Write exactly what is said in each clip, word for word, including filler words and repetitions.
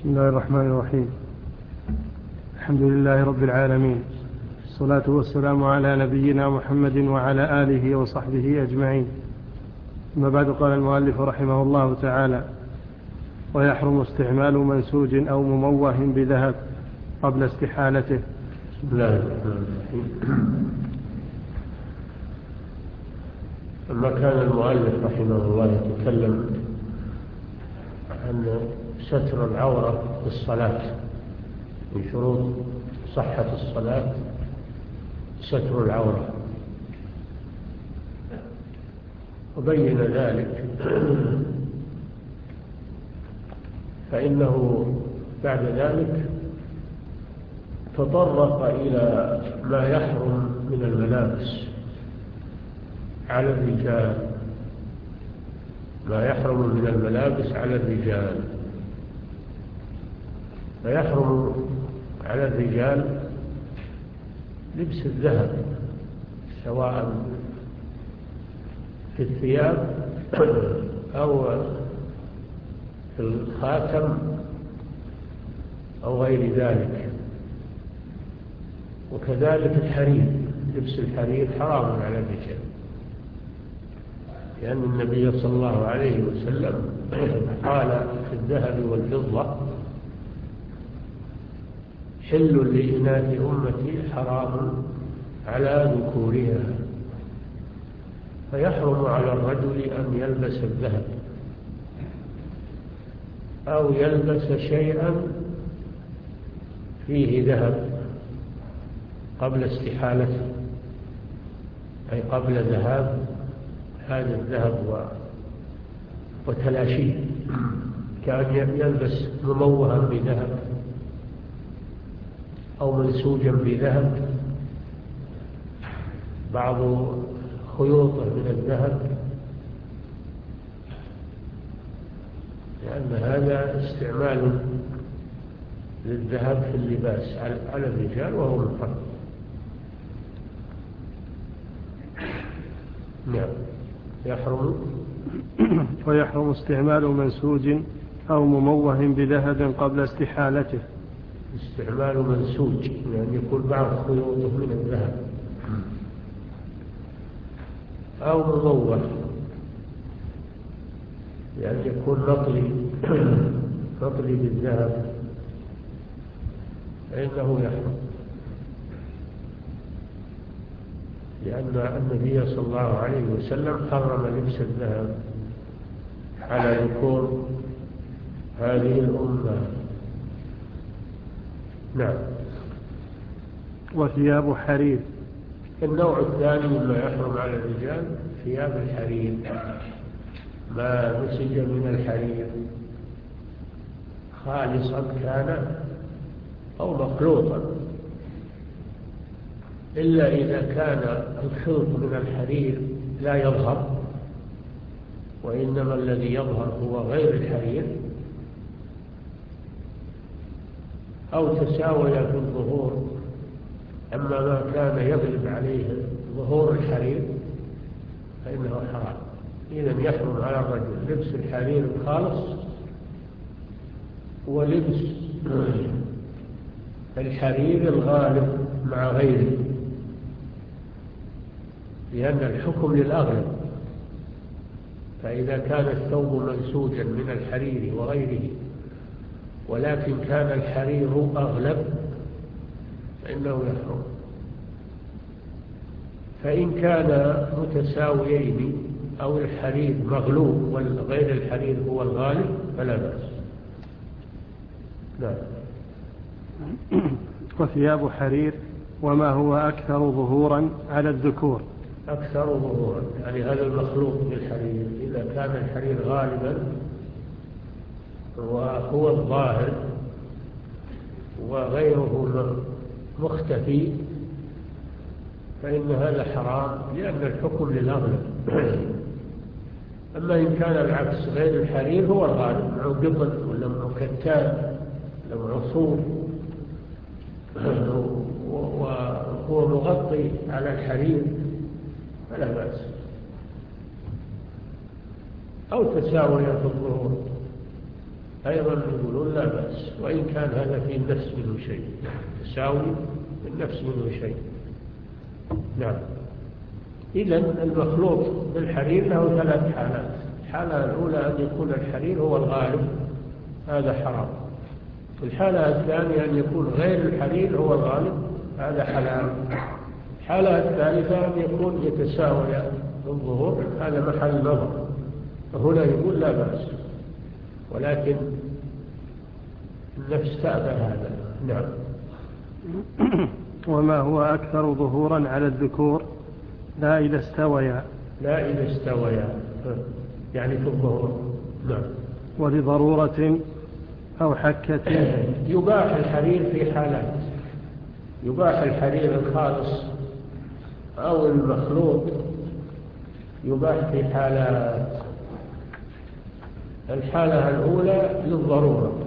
بسم الله الرحمن الرحيم. الحمد لله رب العالمين، الصلاة والسلام على نبينا محمد وعلى آله وصحبه أجمعين. أما بعد، قال المؤلف رحمه الله تعالى: ويحرم استعمال منسوج أو مموه بذهب قبل استحالته. بسم الله الرحمن الرحيم. لما كان المؤلف رحمه الله يتكلم عن ستر العورة في الصلاة، من شروط صحة الصلاة ستر العورة، وبين ذلك فإنه بعد ذلك تطرق إلى ما يحرم من الملابس على الرجال، ما يحرم من الملابس على الرجال. فيحرم على الرجال لبس الذهب، سواء في الثياب أو في الخاتم أو غير ذلك. وكذلك الحرير، لبس الحرير حرام على الرجال، لأن النبي صلى الله عليه وسلم قال في الذهب والفضة: حل لإناث أمتي حرام على ذكورها. فيحرم على الرجل أن يلبس الذهب أو يلبس شيئا فيه ذهب قبل استحالته، أي قبل ذهاب هذا الذهب وتلاشيه، كأن يلبس مموها بذهب أو منسوجا بذهب، بعض خيوطه من الذهب، لأن هذا استعمال للذهب في اللباس على الرجال وهو محرم. نعم. يحرم ويحرم استعمال منسوج أو مموه بذهب قبل استحالته. استعمال منسوج يعني يكون بعض خيوطه من الذهب، أو مموه يعني يكون نطلي نطلي بالذهب، فإنه يحرم، لأن النبي صلى الله عليه وسلم حرم لبس الذهب على ذكور هذه الأمة. نعم. وثياب حرير. النوع الثاني مما يحرم على الرجال ثياب الحرير، ما نسج من الحرير خالصا كان أو مخلوطا، إلا إذا كان الخلط من الحرير لا يظهر، وإنما الذي يظهر هو غير الحرير، أو تساوي في الظهور، أما ما كان يغلب عليه ظهور الحرير فإنه حرام. إذن يحرم على الرجل لبس الحرير الخالص ولبس الحرير الغالب مع غيره، لأن الحكم للأغلب. فإذا كان الثوب منسوجا من الحرير وغيره ولكن كان الحرير أغلب فإنه يحرم. فإن كان متساويين أو الحرير مغلوب وغير الحرير هو الغالب فلا بأس. لا. وثياب حرير وما هو أكثر ظهورا على الذكور. أكثر ظهورا يعني هذا المخلوط بالحرير، إذا كان الحرير غالبا وهو الظاهر وغيره مختفي فإن هذا حرام، لأن الحكم للأغلب. أما إن كان العكس، غير الحرير هو الغالب، معه قطن ولا معه كتان ولا معه صوف وهو مغطي على الحرير فلا بأس، أو تساوي في الظهور. أيضا يقولون لا بأس، وإن كان هذا في النفس منه شيء، تساوي في النفس منه شيء. نعم. إذن المخلوط بالحرير له ثلاث حالات. الحالة الأولى أن يكون الحرير هو الغالب، هذا حرام. الحالة الثانية أن يكون غير الحرير هو الغالب، هذا حلال. الحالة الثالثة أن يكون يتساوي الظهور، هذا محل نظر، فهنا يقول لا بأس، ولكن النفس تأبى هذا. نعم. وما هو أكثر ظهورا على الذكور؟ لا إذا استويا. لا إذا استويا يعني في الظهور. نعم. ولضرورة أو حكة. يباح الحرير في حالات، يباح الحرير الخالص أو المخلوط، يباح في حالات. الحالة الأولى للضرورة،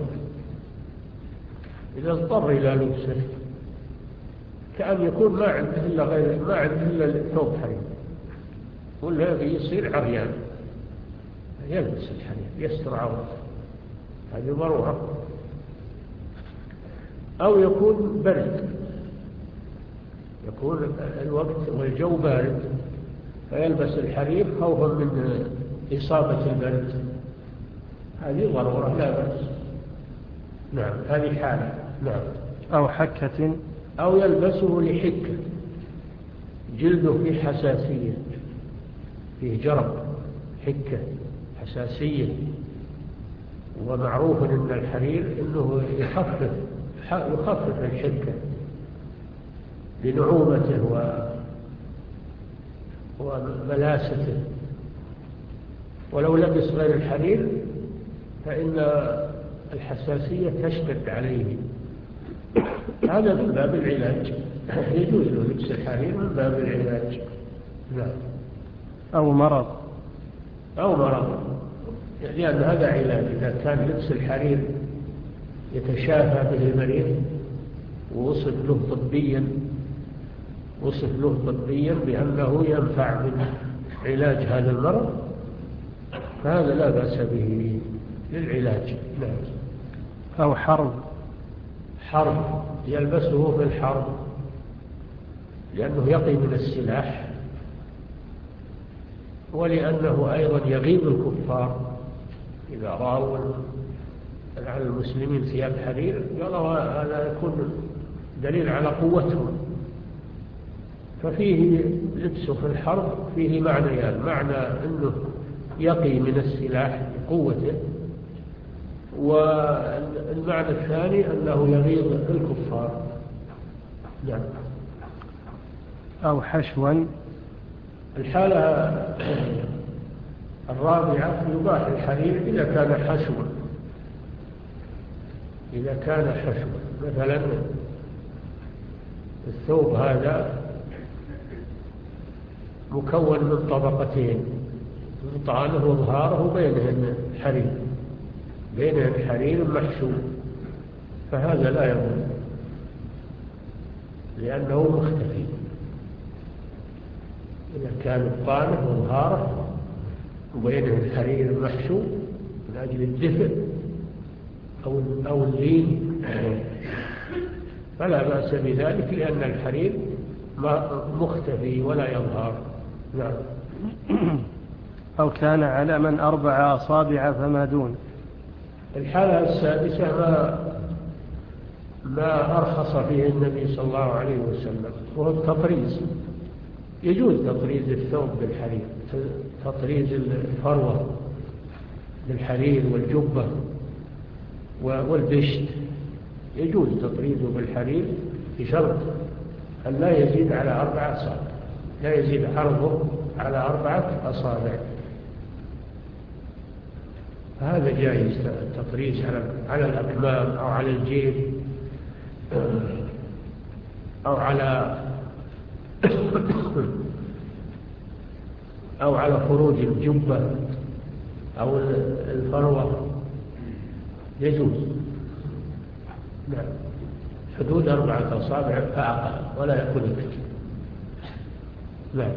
إذا اضطر إلى لبسه، كأن يكون ما عنده إلا غير ما عنده إلا ثوب حرير، ولا يصير عريان، يلبس الحرير يستر عورته، هذه ضرورة. أو يكون برد، يكون الوقت والجو بارد فيلبس الحرير خوفا من إصابة البرد، هذه ضرورة لا بأس. نعم، هذه حالة. نعم. أو حكة، أو يلبسه لحكة، جلده فيه حساسية، فيه جرب، حكة، حساسية، ومعروف أن الحرير أنه يخفف يخفف الحكة لنعومته و... وملاسته. ولو لبس غير الحرير فإن الحساسية تشتد عليه، هذا من باب العلاج، يجوز له لبس الحرير من باب العلاج. نعم. أو مرض، أو مرض، لأن هذا علاج. إذا كان لبس الحرير يتشافى به المريض ووصف له طبيا وصف له طبيا بأنه ينفع من علاج هذا المرض، فهذا لا بأس به للعلاج. نعم. أو حرب، حرب، يلبسه في الحرب لأنه يقي من السلاح، ولأنه أيضا يغيب الكفار إذا رأوا على المسلمين ثياب حرير قالوا هذا يكون دليل على قوتهم. ففيه لبسه في الحرب فيه معنيان، يعني معنى أنه يقي من السلاح بقوته، والمعنى الثاني أنه يغيظ الكفار. نعم. أو حشوا. الحالة الرابعة يباح الحرير إذا كان حشوا، إذا كان حشوا، مثلا الثوب هذا مكون من طبقتين، طعنه وظهاره بينهن حرير، بينهن حرير محشو، فهذا لا يضر لأنه مختفي. إذا كان الطعنه وظهاره وبينه الحرير محشو من أجل الدفء أو أو اللين فلا بأس بذلك، لأن الحرير مختفي ولا يظهر. نعم. أو كان على من أربع أصابع فما دون. الحالة السادسة ما ما أرخص فيه النبي صلى الله عليه وسلم، وهو التطريز. يجوز تطريز الثوب بالحرير، تطريز الفروة بالحرير والجبة والبشت، يجوز تطريزه بالحرير بشرط أن لا يزيد على أربعة أصابع، لا يزيد عرضه على أربعة أصابع، هذا جائز التطريز على الأكمام أو على الجيب أو على أو على خروج الجبة أو الفروة، يجوز. نعم. حدود أربعة أصابع فأقل ولا يكون ذلك. نعم.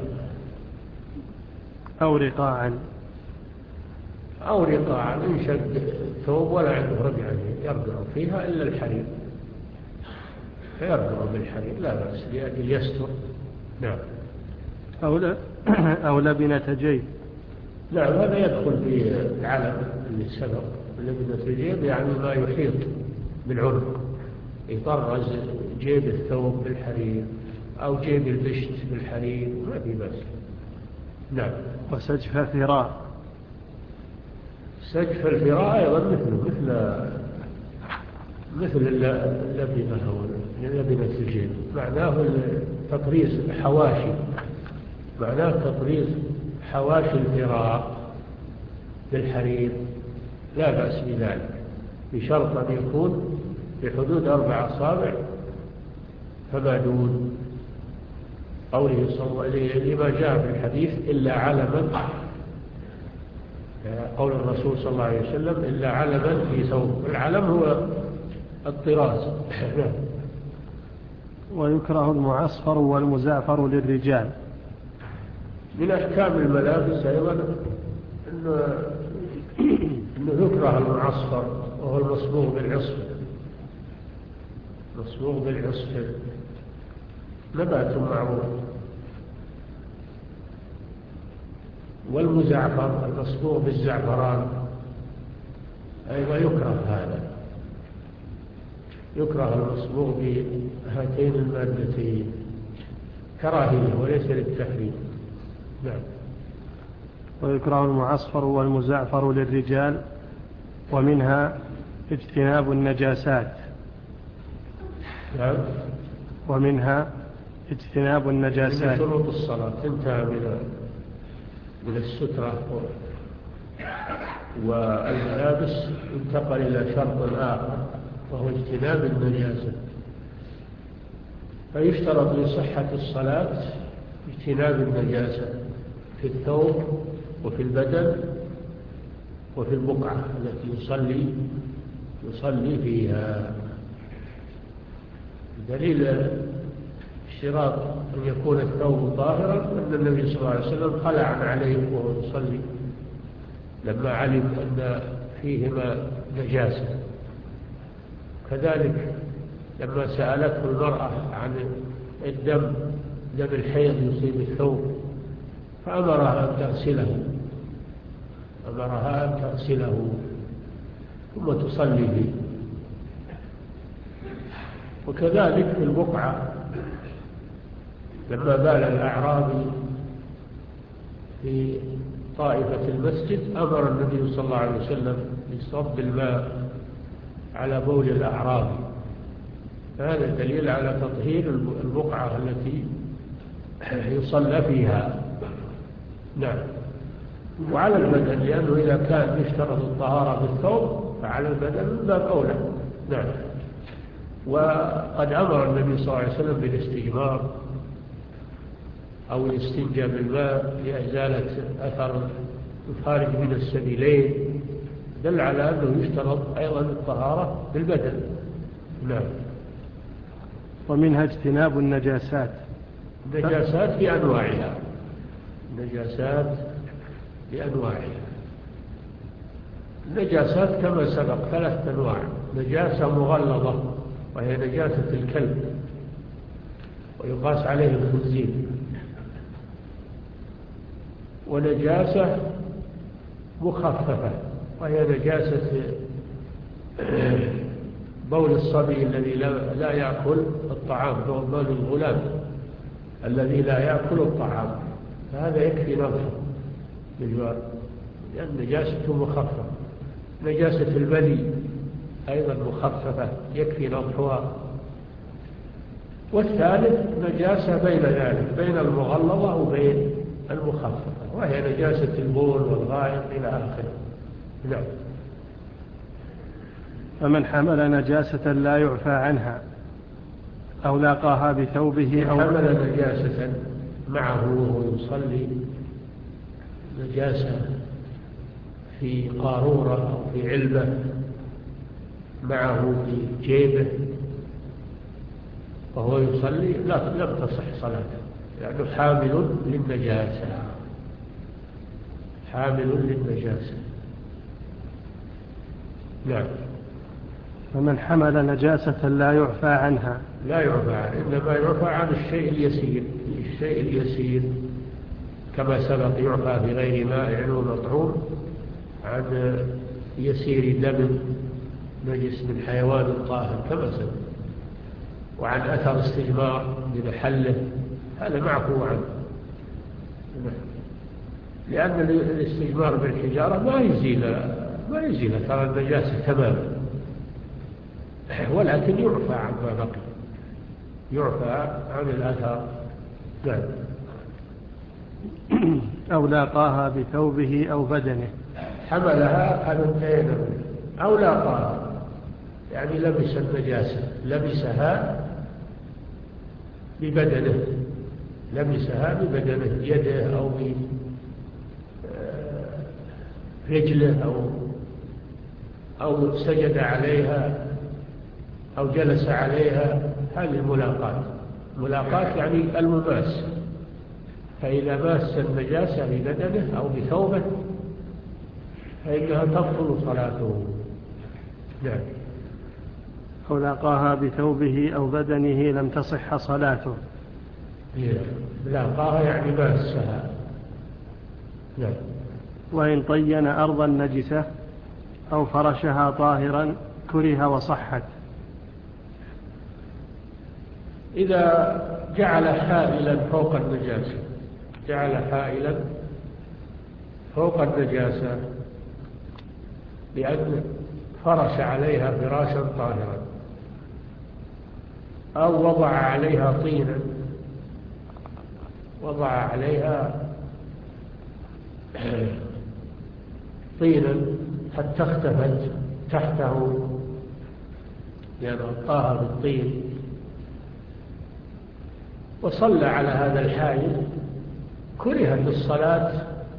أو رقاعا، أو رقاعا إن شد الثوب ولا عنده رجعة يرجع فيها إلا الحرير، فيرجع بالحرير لا بأس لأجل يستر. نعم. أو, ل... أو لبنة جيب. نعم هذا يدخل في العلم اللي سبق. لبنة الجيب يعني ما يحيط بالعنق، يطرز جيب الثوب بالحرير أو جيب البشت بالحرير ما في بأس. نعم. وسجف فراء. سجف الفراء أيضا مثله مثل مثل اللبنة أو لبنة الجيب، معناه تطريز حواشي، معناه تطريز حواشي الفراء بالحرير لا بأس بذلك، بشرط أن يكون بحدود أربع أصابع فما دون. قوله صلى الله عليه وسلم لما جاء في الحديث إلا علما، قول الرسول صلى الله عليه وسلم إلا علما في ثوب. العلم هو الطراز. ويكره المعصفر والمزعفر للرجال. من أحكام الملابس أيضا إنه, إنه يكره المعصفر وهو المصبوغ بالعصفر. مصبوغ بالعصفر نبات معروف. والمزعفر المصبوغ بالزعفران أيضا يكره هذا، يكره المصبوغ بهاتين المادتين كراهية وليس للتحريم. نعم. ويكره المعصفر والمزعفر للرجال، ومنها اجتناب النجاسات. نعم. ومنها اجتناب النجاسات. من شروط الصلاة انتهى من من السترة والملابس، انتقل إلى شرط آخر وهو اجتناب النجاسة. فيشترط لصحة الصلاة اجتناب النجاسة في الثوب وفي البدن وفي البقعة التي يصلي يصلي فيها. دليل اشتراط أن يكون الثوب طاهرا أن النبي صلى الله عليه وسلم خلع عليه وهو يصلي لما علم أن فيهما نجاسة. كذلك لما سألته المرأة عن الدم دم الحيض يصيب الثوب فأمرها أن تغسله أمرها أن تغسله ثم تصلي به. وكذلك في البقعة لما بال الأعرابي في طائفة المسجد أمر النبي صلى الله عليه وسلم بصب الماء على بول الأعرابي. هذا دليل على تطهير البقعة التي يصلى فيها. نعم. وعلى البدن لأنه إذا كان يشترط الطهارة بالثوب فعلى البدن من باب أولى. نعم. وقد أمر النبي صلى الله عليه وسلم بالاستجمار أو الاستنجاء بالماء لإزالة أثر الخارج من السبيلين، دل على أنه يشترط أيضا الطهارة بالبدن. نعم. ومنها اجتناب النجاسات. النجاسات بأنواعها النجاسات بأنواعها النجاسات كما سبق ثلاث أنواع: نجاسة مغلظة وهي نجاسة الكلب ويقاس عليه الخنزير، ونجاسة مخففة وهي نجاسة بول الصبي الذي لا يأكل الطعام، بول الغلام الذي لا يأكل الطعام، فهذا يكفي نظفه بالجوار لأن نجاسته مخففة. نجاسة البلي أيضا مخففة يكفي نظفها. والثالث نجاسة بين ذلك بين المغلظة وبين المخففة وهي نجاسة البول والغائط إلى آخره. نعم. فمن حمل نجاسة لا يعفى عنها أو لاقاها بثوبه أو حمل نجاسة معه وهو يصلي، نجاسة في قارورة أو في علبة معه في جيبه وهو يصلي لا لم تصح صلاته لأنه حامل للنجاسة حامل للنجاسة نعم. فمن حمل نجاسة لا يعفى عنها. لا يعفى عنها، إنما يعفى عن الشيء اليسير. الشيء اليسير كما سبق يعفى في غير مائع ومطعوم عن يسير دم نجس من حيوان طاهر كما سبق، وعن أثر استجمار بمحله هذا معفو عنه، لأن الاستجمار بالحجارة ما يزيل ما يزيل أثر النجاسة تماما، ولكن يعفى عما بقي، يعفى عن الأثر. نعم. أو لاقاها بثوبه أو بدنه. حملها أنتين أو لاقاها، يعني لبس النجاسة، لبسها ببدنه، لبسها ببدنه، يده أو برجله أو أو سجد عليها أو جلس عليها. هذه الملاقات. ملاقات يعني المماس، فإذا ماس النجاسة ببدنه أو بثوبه فإنها تبطل صلاته. نعم. أو لاقاها بثوبه أو بدنه لم تصح صلاته. لاقاها يعني ماسها. نعم. وإن طين أرضا نجسة أو فرشها طاهرا كره وصحت. إذا جعل حائلا فوق النجاسة، جعل حائلا فوق النجاسة لأن فرش عليها فراشا طاهرا، أو وضع عليها طينا، وضع عليها طينا حتى اختفت تحته لأنه غطاها بالطين، وصلى على هذا الحائل كرهت الصلاة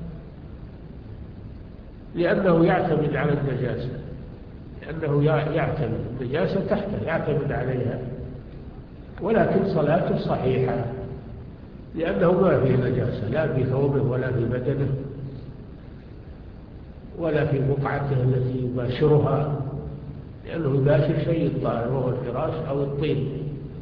لأنه يعتمد على النجاسة، لأنه يعتمد النجاسة تحته يعتمد عليها، ولكن صلاته صحيحة لأنه ما فيه نجاسة لا في ثوبه ولا في بدنه ولا في بقعته التي يباشرها، لأنه يباشر شيء الطاهر وهو الفراش أو الطين.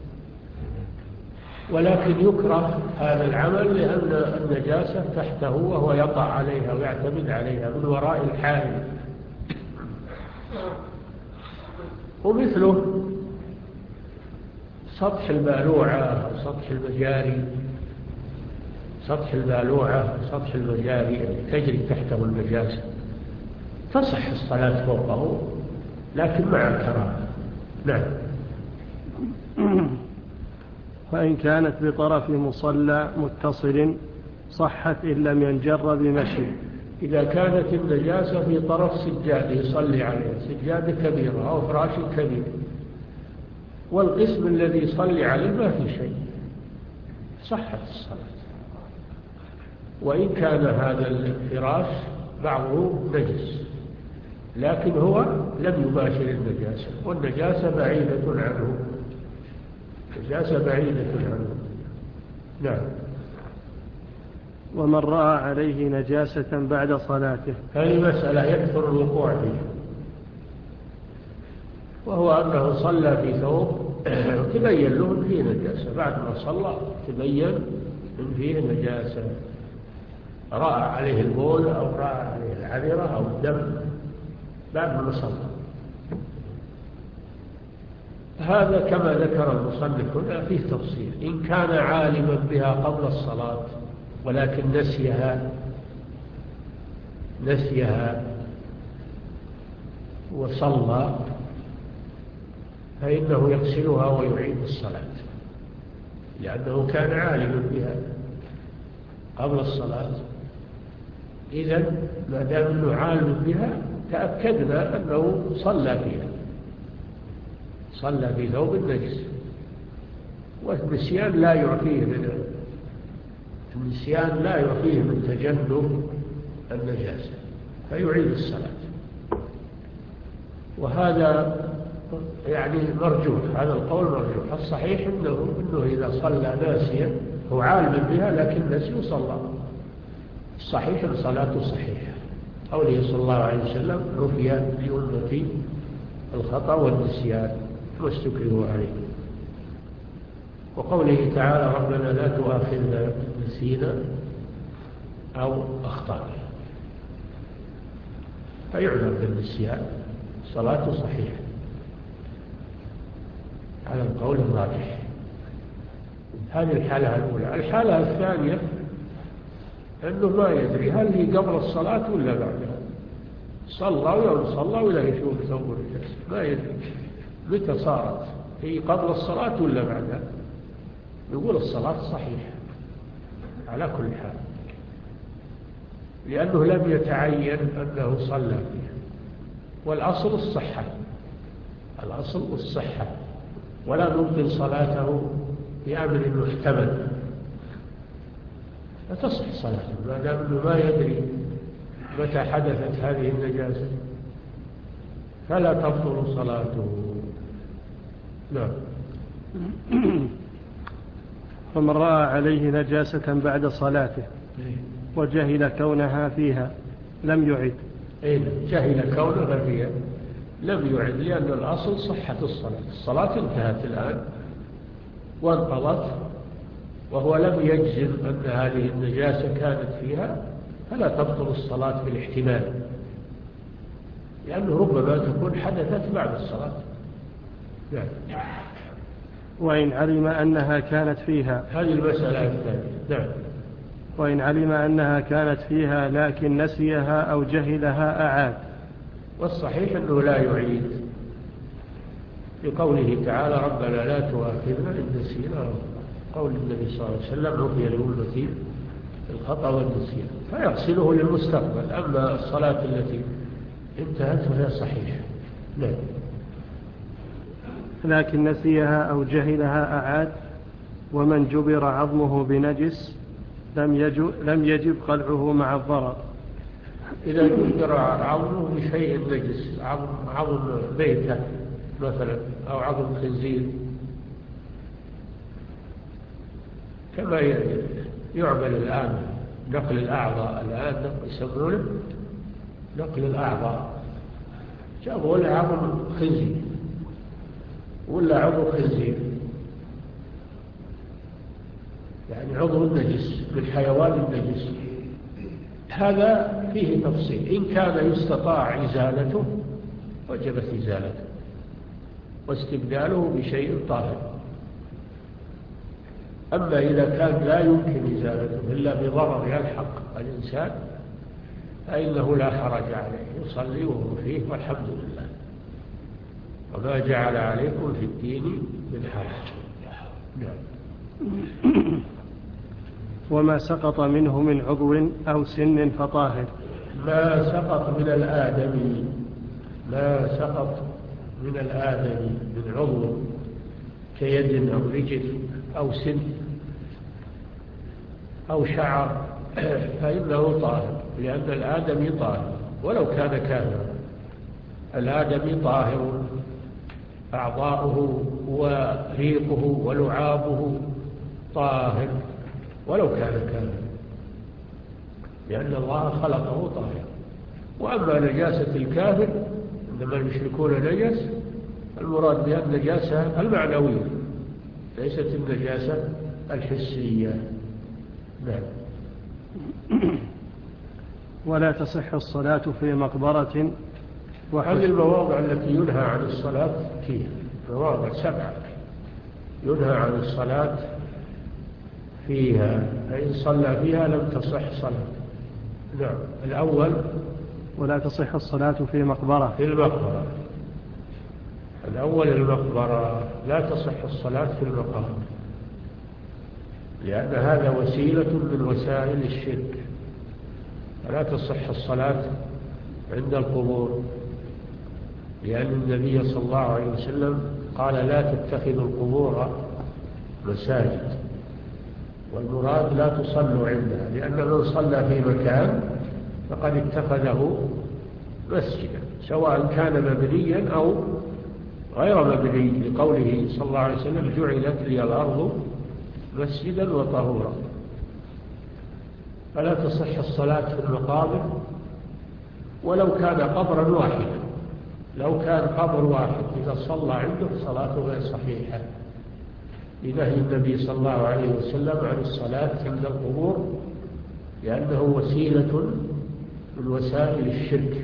ولكن يكره هذا العمل لأن النجاسة تحته وهو يقع عليها ويعتمد عليها من وراء الحائل. ومثله سطح البالوعة سطح المجاري، سطح البالوعة سطح المجاري تجري تحته النجاسة تصح الصلاة فوقه لكن مع الكراهة. نعم. فإن كانت بطرف مصلى متصل صحت إن لم ينجر بمشي. إذا كانت النجاسة في طرف سجاد يصلي عليه، سجاد كبيرة أو فراش كبير، والقسم الذي يصلي عليه ما في شيء صحت الصلاة، وإن كان هذا الفراش بعضه نجس لكن هو لم يباشر النجاسة، والنجاسة بعيدة عنه، النجاسة بعيدة عنه. نعم. ومن رأى عليه نجاسة بعد صلاته. هذه مسألة يكثر الوقوع فيها، وهو أنه صلى في ثوب وتبين له أن فيه نجاسة، بعد ما صلى تبين أن فيه نجاسة، رأى عليه البول أو رأى عليه العذرة أو الدم بعد ما صلى. هذا كما ذكر المصنف هنا فيه تفصيل. إن كان عالما بها قبل الصلاة ولكن نسيها نسيها وصلى فإنه يغسلها ويعيد الصلاة، لأنه كان عالما بها قبل الصلاة. إذن ما دام أنه عالم بها تأكدنا أنه صلى فيها، صلى في ثوب النجس، والنسيان لا يعفيه من النسيان لا يعفيه من تجنب النجاسة فيعيد الصلاة. وهذا يعني مرجوح، هذا القول مرجوح. الصحيح إنه, إنه إذا صلى ناسيا هو عالم بها لكن نسي وصلى، الصحيح أن صلاته صحيحة. قوله صلى الله عليه وسلم: عفي لأمتي الخطأ والنسيان ما استكرهوا عليه. وقوله تعالى ربنا لا تؤاخذنا إن نسينا أو أخطأنا، فيعذر بالنسيان، صلاته صحيحة على القول الراجح. هذه الحالة الأولى. الحالة الثانية أنه ما يدري هل هي قبل الصلاة ولا بعدها، صلى ولا صلى ولا يشوف ثوب النجاسة، ما يدري متى صارت، هي قبل الصلاة ولا بعدها. يقول الصلاة صحيحة على كل حال، لأنه لم يتعين أنه صلى فيها، والأصل الصحة، الأصل الصحة، ولا نبطل صلاته بأمر محتمل، لا تصح صلاته ما دام أنه ما يدري متى حدثت هذه النجاسة، فلا تبطل صلاته. نعم. فمن رأى عليه نجاسة بعد صلاته وجهل كونها فيها لم يعد. إيه، جهل كونها فيها لم يعد، لأن الأصل صحة الصلاة، الصلاة انتهت الآن وانقضت، وهو لم يجزم أن هذه النجاسة كانت فيها، فلا تبطل الصلاة بالاحتمال، لأنه ربما تكون حدثت بعد الصلاة. يعني. وإن علم أنها كانت فيها، هذه المسألة الثانية. نعم. وإن علم أنها كانت فيها لكن نسيها أو جهلها أعاد. والصحيح أنه لا يعيد، لقوله تعالى ربنا لا تؤاخذنا إن نسينا، قول النبي صلى الله عليه وسلم عفي لأمتي الخطأ والنسيان، فيغسله للمستقبل. أما الصلاة التي انتهت فهي صحيحة. نعم. لكن نسيها أو جهلها أعاد. ومن جبر عظمه بنجس لم يجب, لم يجب قلعه مع الضرر. إذا جبر عظمه بشيء نجس، عظم, عظم بيته مثلا أو عظم خنزير، كما يعمل الآن نقل الأعضاء، الآن يسمونه نقل الأعضاء، جابوا له عظم خنزير ولا عضو خنزير، يعني عضو النجس من حيوان النجس، هذا فيه تفصيل. إن كان يستطاع إزالته وجبت إزالته واستبداله بشيء طاهر. أما إذا كان لا يمكن إزالته إلا بضرر يلحق الإنسان فإنه لا حرج عليه، يصلي وهو فيه والحمد لله، وما جعل عليكم في الدين من حرج. نعم. وما سقط منه من عضو أو سن فطاهر. ما سقط من الآدمي، ما سقط من الآدمي من عضو كيد أو رجل أو سن أو شعر فإنه طاهر، لأن الآدمي طاهر ولو كان كافرا. الآدمي طاهر، أعضاؤه وريقه ولعابه طاهر ولو كان كافرا، لأن الله خلقه طاهر. وأما نجاسة الكافر إنما المشركون نجس، المراد بها النجاسة المعنوية ليست النجاسة الحسية. نعم. ولا تصح الصلاة في مقبرة. وهذه المواضع التي ينهى عن الصلاة فيها مواضع سبعة ينهى عن الصلاة فيها، فإن صلى فيها لم تصح صلاة. نعم. الأول ولا تصح الصلاة في مقبرة. في المقبرة. الأول المقبرة لا تصح الصلاة في المقام، لأن هذا وسيلة من وسائل الشرك، فلا تصح الصلاة عند القبور، لأن النبي صلى الله عليه وسلم قال لا تتخذوا القبور مساجد، والمراد لا تصلوا عندها، لأن من صلى في مكان فقد اتخذه مسجدا سواء كان مبنيا أو غير مبني، لقوله صلى الله عليه وسلم جعلت لي الأرض مسجدا وطهورا. فلا تصح الصلاة في المقابر ولو كان قبرا واحدا، لو كان قبر واحد إذا صلى عنده صلاته غير صحيحة، لنهي النبي صلى الله عليه وسلم عن الصلاة عند القبور، لأنه وسيلة من وسائل الشرك.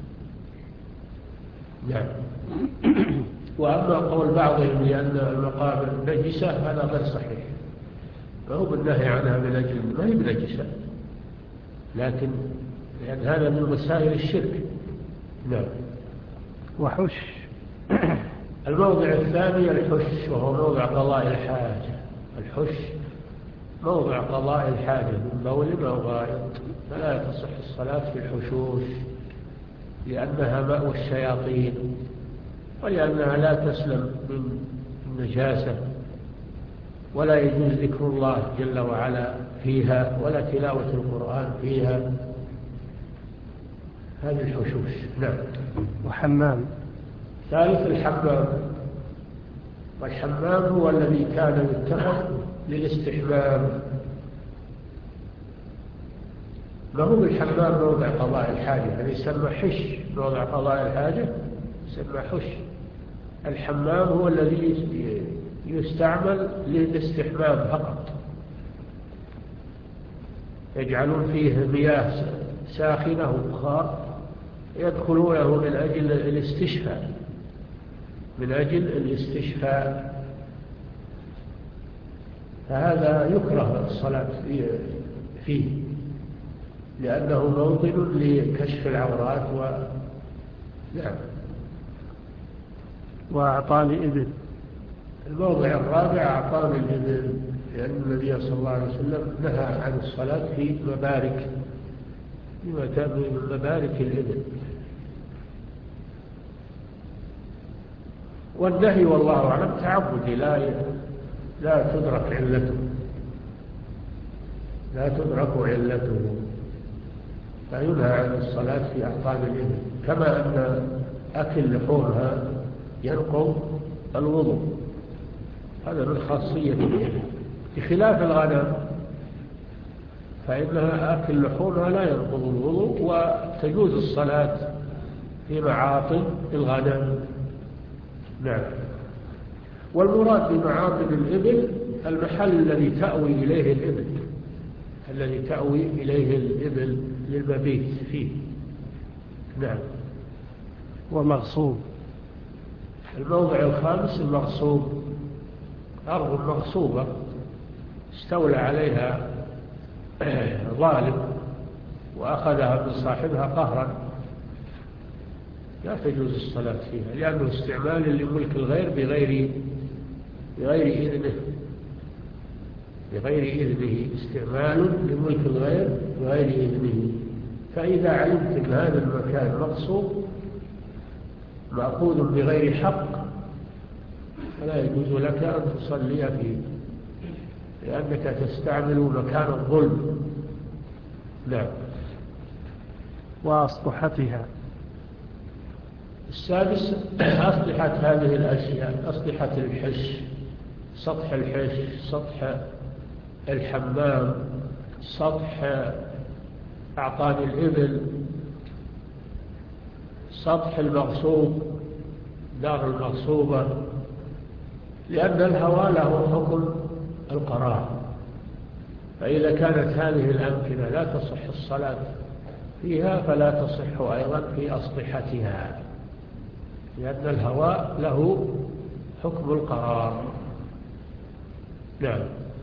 نعم. وأما قول بعضهم بأن المقابر نجسة هذا غير صحيح، فهو بالنهي عنها من أجل ما هي بنجسة، لكن لأن هذا من وسائل الشرك. نعم. وحش. الموضع الثاني الحش، وهو موضع قضاء الحاجة. الحش موضع قضاء الحاجة من بول أو غائط، فلا تصح الصلاة في الحشوش لأنها مأوى الشياطين، ولأنها لا تسلم من النجاسة، ولا يجوز ذكر الله جل وعلا فيها ولا تلاوة القرآن فيها. هذه الحشوش. نعم. وحمام. ثالث الحمام، والحمام هو الذي كان يتخذ للاستحمام، ما هو بالحمام موضع قضاء الحاجة، هذا يسمى حش. موضع قضاء الحاجة يسمى حش. الحمام هو الذي يستعمل للاستحمام فقط، يجعلون فيه مياه ساخنة وبخار يدخلونه من أجل الاستشفاء، من أجل الاستشفاء، فهذا يكره الصلاة فيه لأنه موطن لكشف العورات. و... نعم. وأعطاني إبل. الموضع الرابع أعطاني الإبل، لأن النبي صلى الله عليه وسلم نهى عن الصلاة في مبارك، فيما تابع من مبارك الإبل. والنهي والله أعلم تعبدي، لا لا تدرك علته، لا تدرك علته، فينهى عن الصلاة في أعطان الإبل، كما أن أكل لحومها ينقض الوضوء، هذا من خاصية الإبل، بخلاف الغنم فإنها أكل لحومها لا ينقض الوضوء، وتجوز الصلاة في معاطن الغنم. نعم. والمراد بمعاطن الإبل المحل الذي تأوي إليه الإبل، الذي تأوي إليه الإبل للمبيت فيه. نعم. ومغصوب. الموضع الخامس المغصوب، أرض مغصوبة استولى عليها ظالم وأخذها من صاحبها قهرا، لا تجوز الصلاة فيها، لأنه استعمال لملك الغير بغير بغير إذنه، بغير إذنه، استعمال لملك الغير بغير إذنه. فإذا علمت أن هذا المكان مغصوب مأخوذ بغير حق فلا يجوز لك أن تصلي فيه، لأنك تستعمل مكان الظلم. نعم. وأسطحتها. السادس أسطحة هذه الأشياء، أسطحة الحش، سطح الحش، سطح الحمام، سطح أعطان الإبل، سطح المغصوب، دار المغصوبة، لأن الهواء له حكم القرار، فإذا كانت هذه الأمكنة لا تصح الصلاة فيها فلا تصح أيضا في أسطحتها، لأن الهواء له حكم القرار. نعم.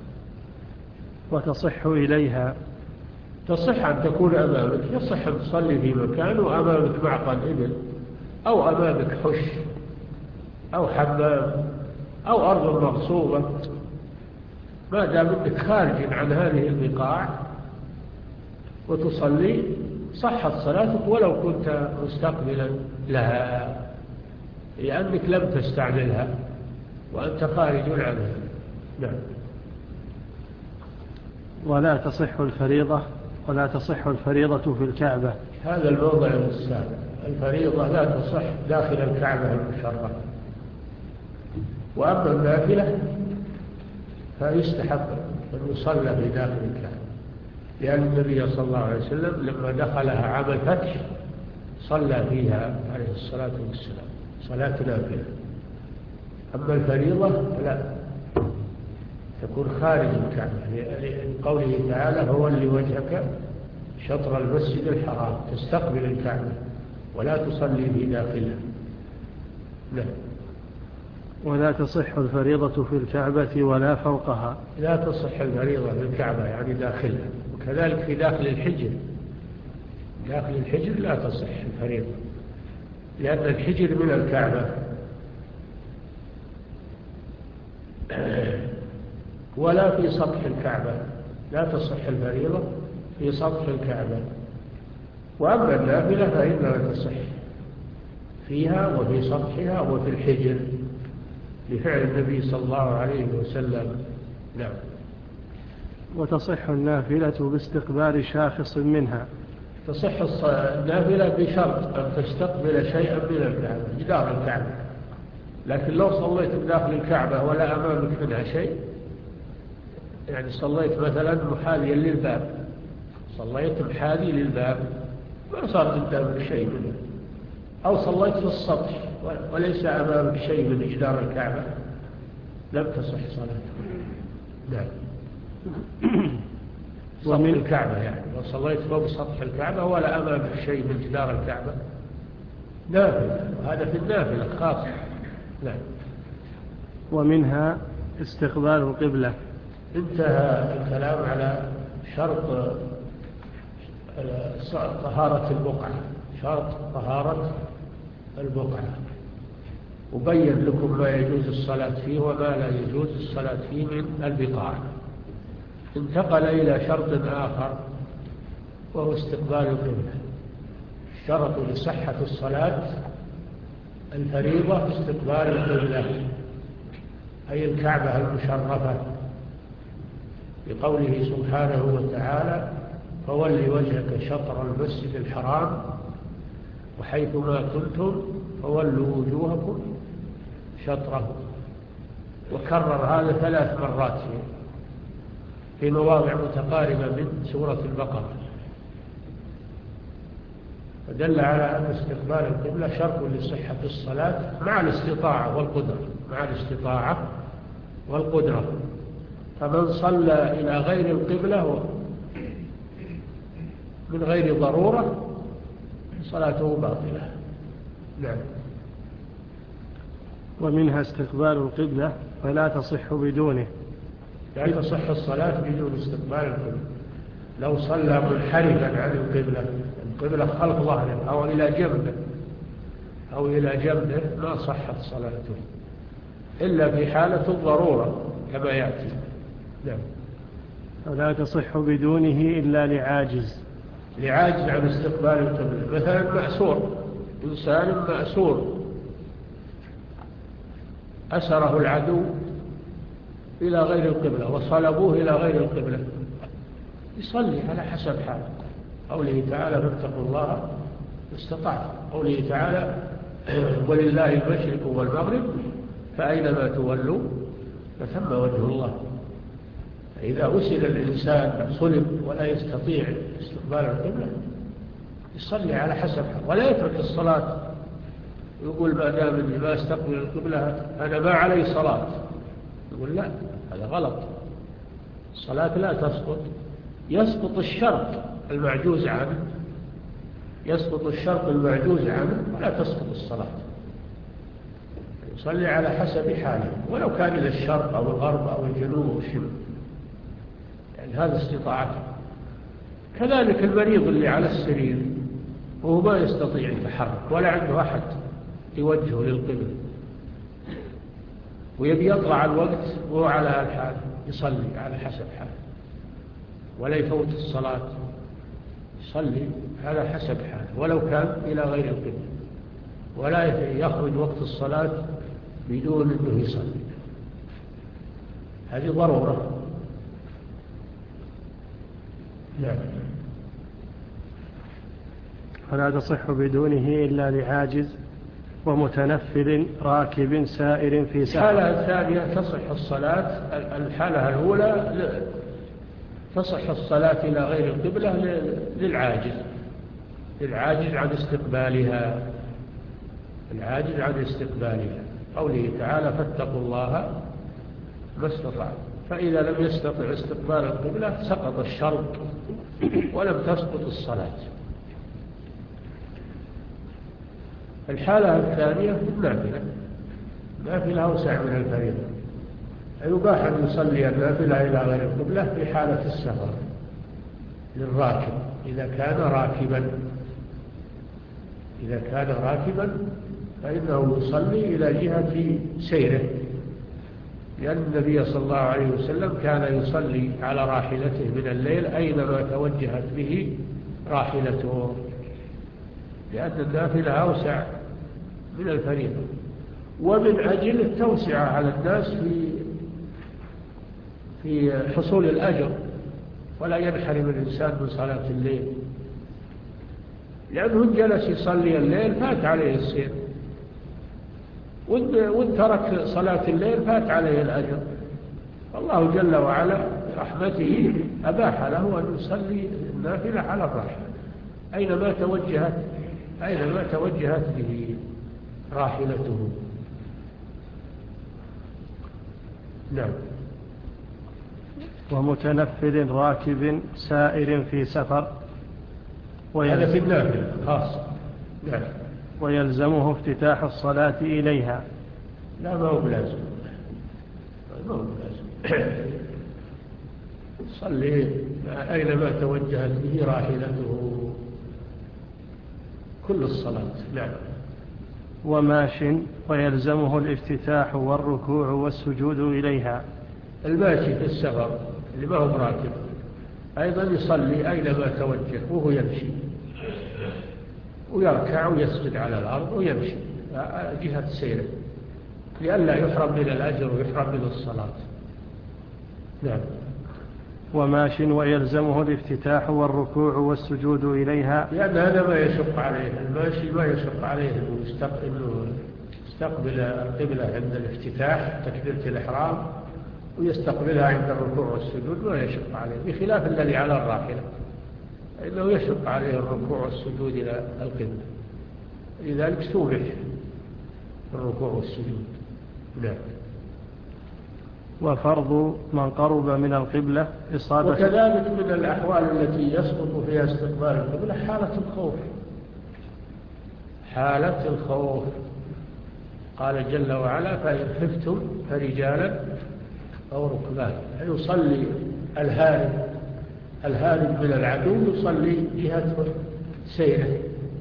وتصح إليها. تصح أن تكون أمامك، يصح أن تصلي في مكان وأمامك معقل إبل أو أمامك حش أو حمام أو أرض مغصوبة، ما دام أنك خارج عن هذه البقاع وتصلي صحت صلاتك ولو كنت مستقبلا لها، لأنك لم تستعملها وأنت خارج عنها. نعم. ولا تصح الفريضة، ولا تصح الفريضة في الكعبة. هذا الموضع السابع، الفريضة لا تصح داخل الكعبة المشرفة، وأما النافلة فيستحب أن يصلى في داخل الكعبة، لأن النبي صلى الله عليه وسلم لما دخلها عام الفتح صلى فيها عليه الصلاة والسلام، صلاة نافلة. أما الفريضة فلا، تكون خارج الكعبة، لقوله تعالى فولي وجهك شطر المسجد الحرام، تستقبل الكعبة ولا تصلي في داخلها. لا. ولا تصح الفريضة في الكعبة ولا فوقها. لا تصح الفريضة في الكعبة يعني داخلها، وكذلك في داخل الحجر، داخل الحجر لا تصح الفريضة، لأن الحجر من الكعبة. ولا في سطح الكعبة، لا تصح الفريضة في سطح الكعبة. وأما النافلة فإنها تصح فيها وفي سطحها وفي الحجر لفعل النبي صلى الله عليه وسلم. نعم. وتصح النافلة باستقبال شاخص منها. تصح النافلة بشرط أن تستقبل شيئا من الكعبة، جدار الكعبة. لكن لو صليت بداخل الكعبة ولا أمامك منها شيء، يعني صليت مثلا محاذيا للباب، صليت محاذي للباب ما صار قدامك شيء منه، أو صليت في السطح وليس أمامك شيء من جدار الكعبة، لم تصح صلاتك. نعم. سطح الكعبة يعني لو صليت فوق سطح الكعبة ولا أمامك شيء من جدار الكعبة نافلة، وهذا في النافلة خاصة. نعم. ومنها استقبال القبلة. انتهى الكلام على شرط طهارة البقعة، شرط طهارة البقعة، وبين لكم ما يجوز الصلاة فيه وما لا يجوز الصلاة فيه من البقاع. انتقل إلى شرط آخر وهو استقبال القبلة. شرط لصحة الصلاة الفريضة استقبال القبلة، أي الكعبة المشرفة، بقوله سبحانه وتعالى فولي وجهك شطر المسجد الحرام وحيثما كنتم فولوا وجوهكم شطره. وكرر هذا ثلاث مرات في مواضع متقاربة من سورة البقرة، فدل على أن استقبال القبلة شرط لصحة الصلاة مع الاستطاعة والقدرة، مع الاستطاعة والقدرة. فمن صلى إلى غير القبلة من غير ضرورة صلاته باطلة. نعم. ومنها استقبال القبلة فلا تصح بدونه. لا تصح الصلاة بدون استقبال القبلة. لو صلى منحرفا عن القبلة، القبلة خلف ظهره أو إلى جنبه أو إلى جنبه ما صحت صلاته إلا في حالة الضرورة كما يأتي. نعم. فلا تصح بدونه إلا لعاجز، لعاجز عن استقبال القبلة. مثلا مأسور، إنسان مأسور أسره العدو إلى غير القبلة وصلبوه إلى غير القبلة، يصلي على حسب حاله. قوله تعالى فاتقوا الله استطعتم، قوله تعالى ولله المشرق والمغرب فأينما تولوا فثم وجه الله. فإذا أسر الإنسان صلب ولا يستطيع استقبال القبلة يصلي على حسب حاله، ولا يترك الصلاة يقول ما دام اني ما استقبل القبلة أنا ما علي صلاة. يقول لا، هذا غلط. الصلاة لا تسقط، يسقط الشرط المعجوز عنه، يسقط الشرط المعجوز عنه ولا تسقط الصلاة. يصلي على حسب حاله ولو كان إلى الشرق أو الغرب أو الجنوب أو الشمال، يعني هذا استطاعته. كذلك المريض اللي على السرير وهو ما يستطيع التحرك ولا عنده أحد يوجهه للقبلة ويبي يطلع الوقت وهو على الحال، يصلي على حسب حاله ولا يفوت الصلاة، يصلي على حسب حاله ولو كان إلى غير القبلة، ولا يخرج وقت الصلاة بدون أنه يصلي. هذه ضرورة. نعم. فلا تصح بدونه إلا لعاجز ومتنفل راكب سائر في سفر. الحالة الثانية تصح الصلاة، الحالة الأولى تصح الصلاة إلى غير القبلة للعاجز، للعاجز عن استقبالها. العاجز عن استقبالها. قوله تعالى فاتقوا الله ما استطعتم، فإذا لم يستطع استقبال القبلة سقط الشرط ولم تسقط الصلاة. الحالة الثانية النافلة، النافلة أوسع من الفريضة، يباح أن يصلي النافلة إلى غير القبلة في حالة السفر للراكب إذا كان راكبا إذا كان راكبا فإنه يصلي إلى جهة سيره، لأن النبي صلى الله عليه وسلم كان يصلي على راحلته من الليل أينما توجهت به راحلته، لأن النافلة أوسع من الفريضة، ومن أجل التوسعة على الناس في في حصول الأجر، ولا ينحرم الإنسان من صلاة الليل، لأنه جلس يصلي الليل فات عليه السير، وإن ترك صلاة الليل فات عليه الأجر. الله جل وعلا برحمته أباح له أن يصلي النافلة على الراحلة أينما توجهت أينما توجهت به راحلته. نعم. ومتنفل راكب سائر في سفر هذا في النافلة خاصة. نعم. ويلزمه افتتاح الصلاة إليها. لا، ما هو بلازم، ما هو بلازم. صلي أينما توجهت به راحلته كل الصلاة. نعم. وماش ويلزمه الافتتاح والركوع والسجود إليها. الماشي في السفر اللي ما هو راكب أيضا يصلي أينما توجه وهو يمشي، ويركع ويسجد على الأرض ويمشي جهة سيره، لئلا يحرم من الأجر ويحرم من الصلاة. نعم. وماش ويلزمه الافتتاح والركوع والسجود إليها، لأن هذا ما يشق عليه، الماشي ما يشق عليه أنه يستقبل القبلة عند الافتتاح تكبيرة الإحرام ويستقبلها عند الركوع والسجود، ما يشق عليه، بخلاف الذي على الراحلة إنه يشق عليه الركوع والسجود إلى القبلة، لذلك سوبح الركوع والسجود. نعم. وفرض من قرب من القبلة إصابة. وكذلك من الأحوال التي يسقط فيها استقبال القبلة حالة الخوف. حالة الخوف قال جل وعلا فإن خفتم فرجالا أو ركبان، يعني يصلي الهارب الهارب من العدو يصلي جهة سيره،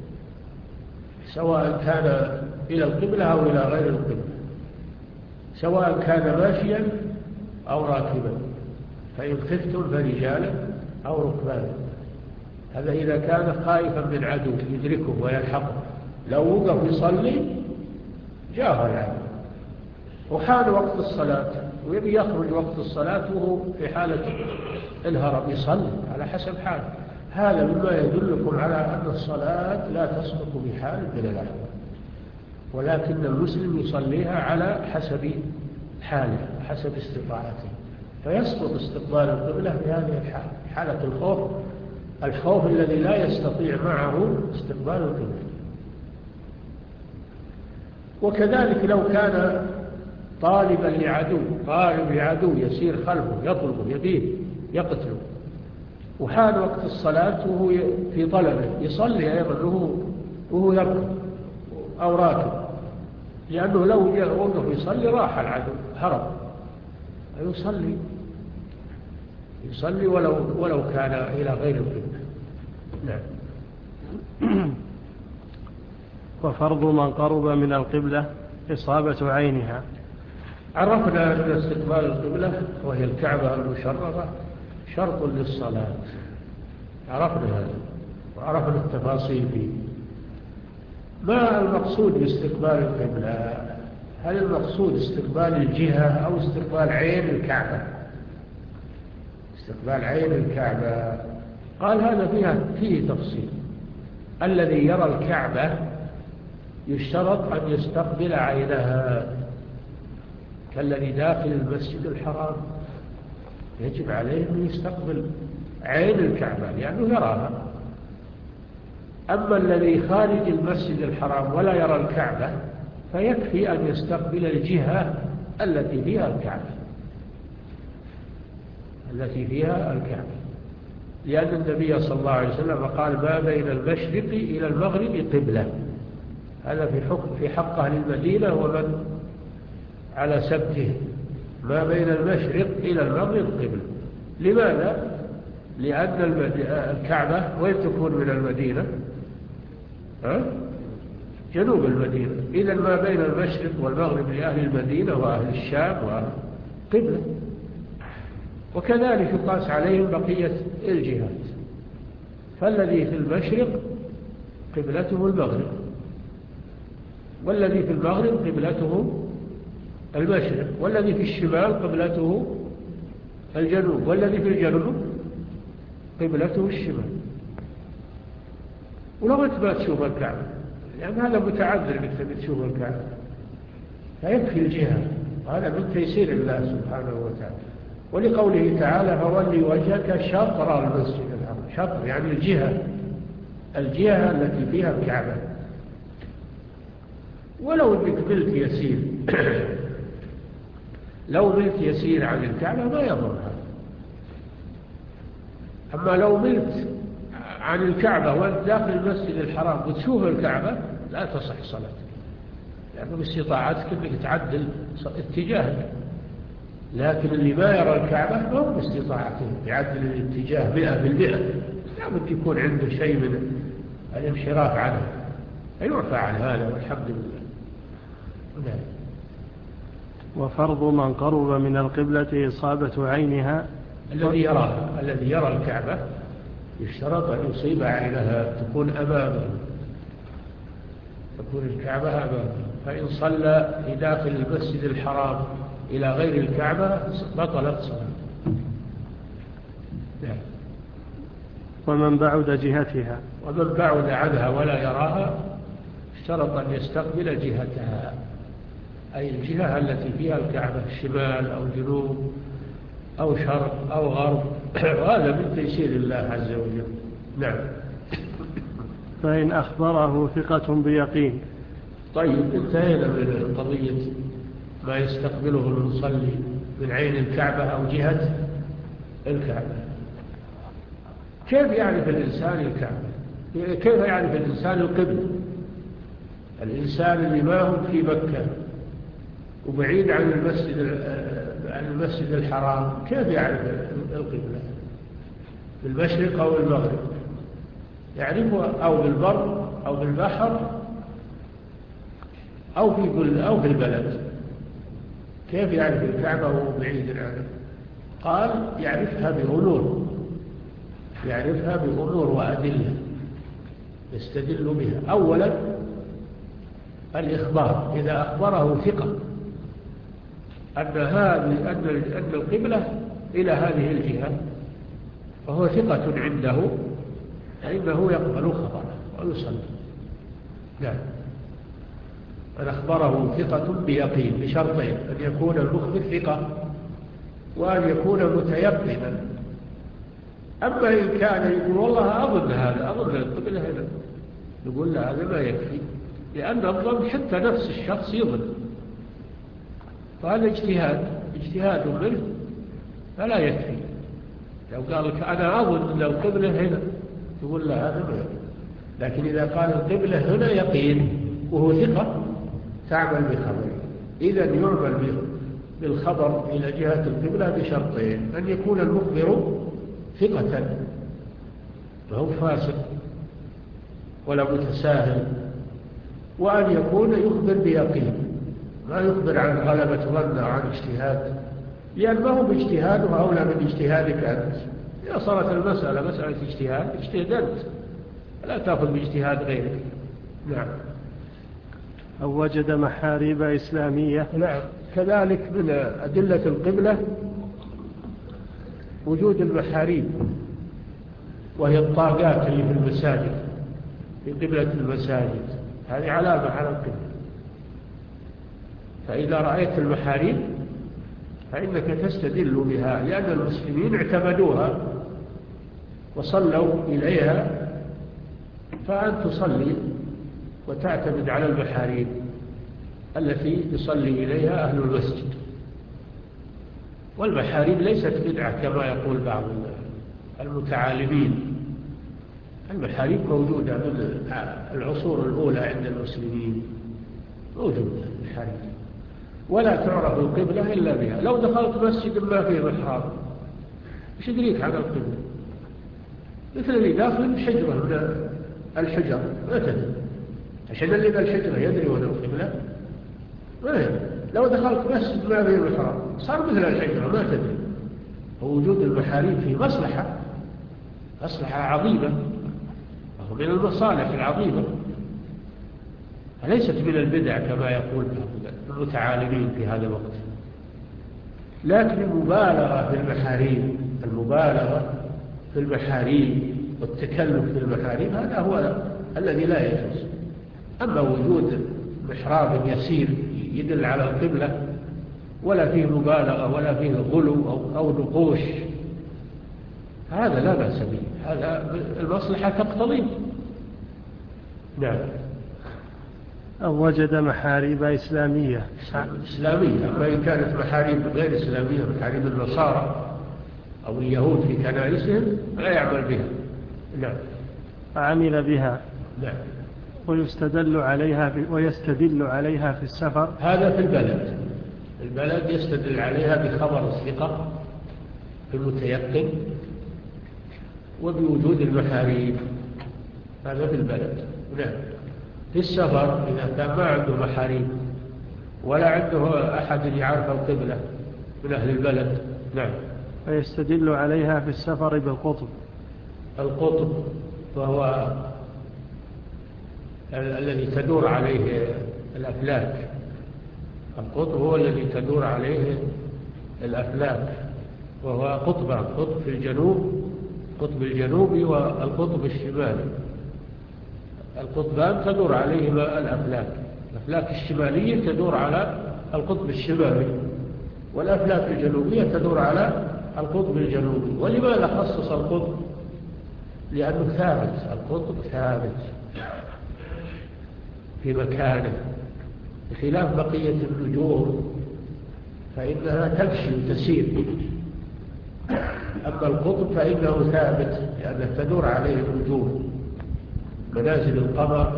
سواء كان إلى القبلة أو إلى غير القبلة، سواء كان ماشيا أو راكبا. فإن خفتم فرجالا أو ركبانا، هذا إذا كان خائفا من عدو يدركه ويلحقه، لو وقف يصلي جاه العدو وحان وقت الصلاة ويبي يخرج وقت الصلاة وهو في حالة الهرب يصلي على حسب حاله. هذا مما يدلكم على أن الصلاة لا تسقط بحال من الأحوال، ولكن المسلم يصليها على حسب حاله حسب استطاعته، فيسقط استقبال القبلة في هذه الحالة، حالة الخوف الخوف الذي لا يستطيع معه استقبال القبلة. وكذلك لو كان طالبا لعدو طالب لعدو يسير خلفه يطلبه يبيه يقتله، وحان وقت الصلاة وهو في طلبه يصلي أيضا وهو يركض أو راكب، لأنه لو وقف يصلي راح العدو هرب، يصلي يصلي ولو ولو كان إلى غير القبلة. نعم. وفرض من قرب من القبلة إصابة عينها. عرفنا أن استقبال القبلة وهي الكعبة المشرفة شرط للصلاة، عرفنا هذا وعرفنا التفاصيل فيه. ما المقصود باستقبال القبلة؟ هل المقصود استقبال الجهة أو استقبال عين الكعبة؟ استقبال عين الكعبة قال هذا فيها فيه تفصيل. الذي يرى الكعبة يشترط أن يستقبل عينها، كالذي داخل المسجد الحرام يجب عليه أن يستقبل عين الكعبة لأنه يراها. أما الذي خارج المسجد الحرام ولا يرى الكعبة فيكفي أن يستقبل الجهة التي فيها الكعبة التي فيها الكعبة لأن النبي صلى الله عليه وسلم قال ما بين المشرق إلى المغرب قبلة. هذا في حكم في حق أهل المدينة ومن على سبته. ما بين المشرق إلى المغرب قبلة. لماذا؟ لأن الكعبة وين تكون من المدينة؟ ها؟ جنوب المدينة. إذا ما بين المشرق والمغرب لأهل المدينة وأهل الشام قبلة. وكذلك يقاس عليهم بقية الجهات. فالذي في المشرق قبلته المغرب، والذي في المغرب قبلته المشرق، والذي في الشمال قبلته الجنوب، والذي في الجنوب قبلته الشمال. ولو أنت ما تشوف الكعبة لأن هذا متعذر أنك تبي تشوف الكعبة فيكفي الجهة. هذا من تيسير الله سبحانه وتعالى. ولقوله تعالى فولي وجهك شطر المسجد الحرام. شطر يعني الجهة الجهة التي فيها الكعبة. ولو انك ملت يسير لو ملت يسير عن الكعبة ما يضر هذا. أما لو ملت عن الكعبة وانت داخل المسجد الحرام وتشوف الكعبة لا تصح صلاتك لأنه باستطاعتك انك تعدل اتجاهك. لكن اللي ما يرى الكعبة ما هو باستطاعته يعدل الاتجاه مئة بالمئة. لابد يكون عنده شيء من الانحراف عنه يعفى عن هذا والحمد لله. نعم. وفرض من قرب من القبلة إصابة عينها. الذي يراها الذي يرى الكعبة يشترط أن يصيب عينها تكون أمامه تكون الكعبة أمامه. فإن صلى في داخل المسجد الحرام إلى غير الكعبة بطلت صلاته. نعم. ومن بعد جهتها ومن بعد عنها ولا يراها اشترط أن يستقبل جهتها أي الجهة التي فيها الكعبة شمال أو جنوب أو شرق أو غرب. وهذا من تيسير الله عز وجل. نعم. فإن أخبره ثقة بيقين. طيب انتهينا من قضية ما يستقبله المصلي من عين الكعبة أو جهة الكعبة. كيف يعرف الإنسان الكعبة؟ كيف يعرف الإنسان القبلة؟ الإنسان اللي ما هو في مكة وبعيد عن المسجد عن المسجد الحرام كيف يعرف القبلة؟ بالمشرق أو المغرب يعرفها أو بالبر أو بالبحر أو في أو في البلد. كيف يعرف الكعبة وهو بعيد عنه؟ قال يعرفها بأمور يعرفها بأمور وأدلة يستدل بها. أولا الإخبار. إذا أخبره ثقة أن هذه أن القبلة إلى هذه الجهة فهو ثقة عنده فإنه يقبل خبره ويصلي. نعم. من أخبره ثقة بيقين بشرطين: أن يكون المخبر ثقة وأن يكون متيقنا. أما إن كان يقول والله أظن هذا أظن القبلة هنا نقول له هذا ما يكفي لأن الظن حتى نفس الشخص يظن فهذا اجتهاد اجتهاد منه فلا يكفي. لو قال لك أنا أظن لو القبلة هنا تقول له هذا ما يكفي. لكن إذا قال القبلة هنا يقين وهو ثقة تعمل بخبره. إذن يعمل بالخبر إلى جهة القبلة بشرطين: أن يكون المخبر ثقة فهو فاسق ولا متساهل، وأن يكون يخبر بيقين ما يخبر عن غلبة ظن أو عن اجتهاد، لأن ما هو باجتهاده أولى من اجتهادك أنت. إذا صارت المسألة مسألة اجتهاد اجتهدت لا تأخذ باجتهاد غيرك. نعم. أو وجد محاريب إسلامية. نعم. كذلك من أدلة القبلة وجود المحاريب وهي الطاقات اللي في المساجد في قبلة المساجد، هذه علامة على القبلة. فإذا رأيت المحاريب فإنك تستدل بها لأن المسلمين اعتمدوها وصلوا إليها فأن تصلي وتعتمد على المحاريب التي يصلي إليها أهل المسجد. والمحاريب ليست بدعة كما يقول بعض المتعالمين. المحاريب موجودة من العصور الأولى عند المسلمين، موجودة المحاريب، ولا تعرف القبلة إلا بها. لو دخلت مسجد ما فيه محراب ايش يدريك عن القبلة؟ مثل اللي داخل حجرة من الحجر ما تدري، عشان اللي بالحجرة يدري ولا القبلة ما يدري. لو دخلت مسجد ما فيه محراب صار مثل الحجرة ما تدري. ووجود المحاريب فيه مصلحة، مصلحة عظيمة، ومن المصالح العظيمة، ليست من البدع كما يقول المتعالمين في هذا الوقت. لكن المبالغة في المحاريب، المبالغة في المحاريب والتكلف في المحاريب هذا هو الذي لا يجوز. أما وجود محراب يسير يدل على القبلة ولا فيه مبالغة ولا فيه غلو أو, أو نقوش، هذا لا بأس به، هذا المصلحة تقتضي. نعم. أو وجد محاريب إسلامية إسلامية، أما إن كانت محاريب غير إسلامية، محاريب النصارى أو اليهود في كنائسهم لا يعمل بها. نعم. عمل بها. نعم. ويستدل عليها في ويستدل عليها في السفر. هذا في البلد، البلد يستدل عليها بخبر الثقة في المتيقن وبوجود المحاريب، هذا في البلد. نعم. في السفر إذا كان ما عنده محاريب ولا عنده أحد يعرف القبلة من أهل البلد. نعم. ويستدل عليها في السفر بالقطب. القطب وهو الذي تدور عليه الأفلاك، القطب هو الذي تدور عليه الأفلاك، وهو قطبان، قطب في الجنوب، القطب الجنوبي والقطب الشمالي. القطبان تدور عليهما الأفلاك، الأفلاك الشمالية تدور على القطب الشمالي، والأفلاك الجنوبية تدور على القطب الجنوبي. ولماذا خصص القطب؟ لأنه ثابت، القطب ثابت في مكانه، بخلاف بقية النجوم فإنها تمشي وتسير. أما القطب فإنه ثابت لأنه تدور عليه النجوم، منازل القمر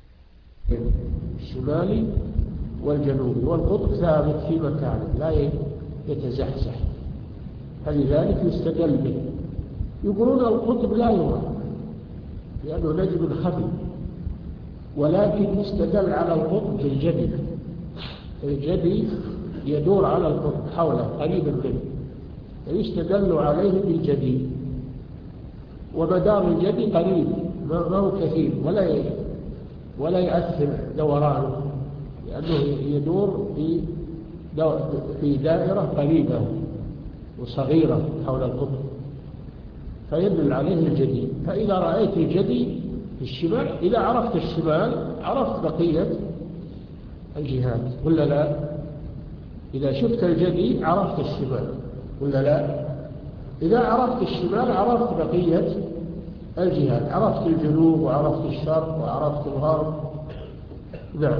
الشمالي والجنوبي، والقطب ثابت في مكانه لا يتزحزح، فلذلك يستدل به. يقولون القطب لا يرى لأنه نجم خفي، ولكن يستدل على القطب بالجدي، الجدي يدور على القطب حوله قريبا منه، فيستدل عليه بالجدي، ومدار الجدي قريب ما هو كثير ولا ولا يؤثر دورانه، لأنه يدور في في دائرة قريبة وصغيرة حول القطب، فيدل عليه الجدي. فإذا رأيت الجدي في الشمال، إذا عرفت الشمال عرفت بقية الجهات ولا لا؟ إذا شفت الجدي عرفت الشمال ولا لا؟ إذا عرفت الشمال عرفت بقية الجهات، عرفت الجنوب وعرفت الشرق وعرفت الغرب. نعم.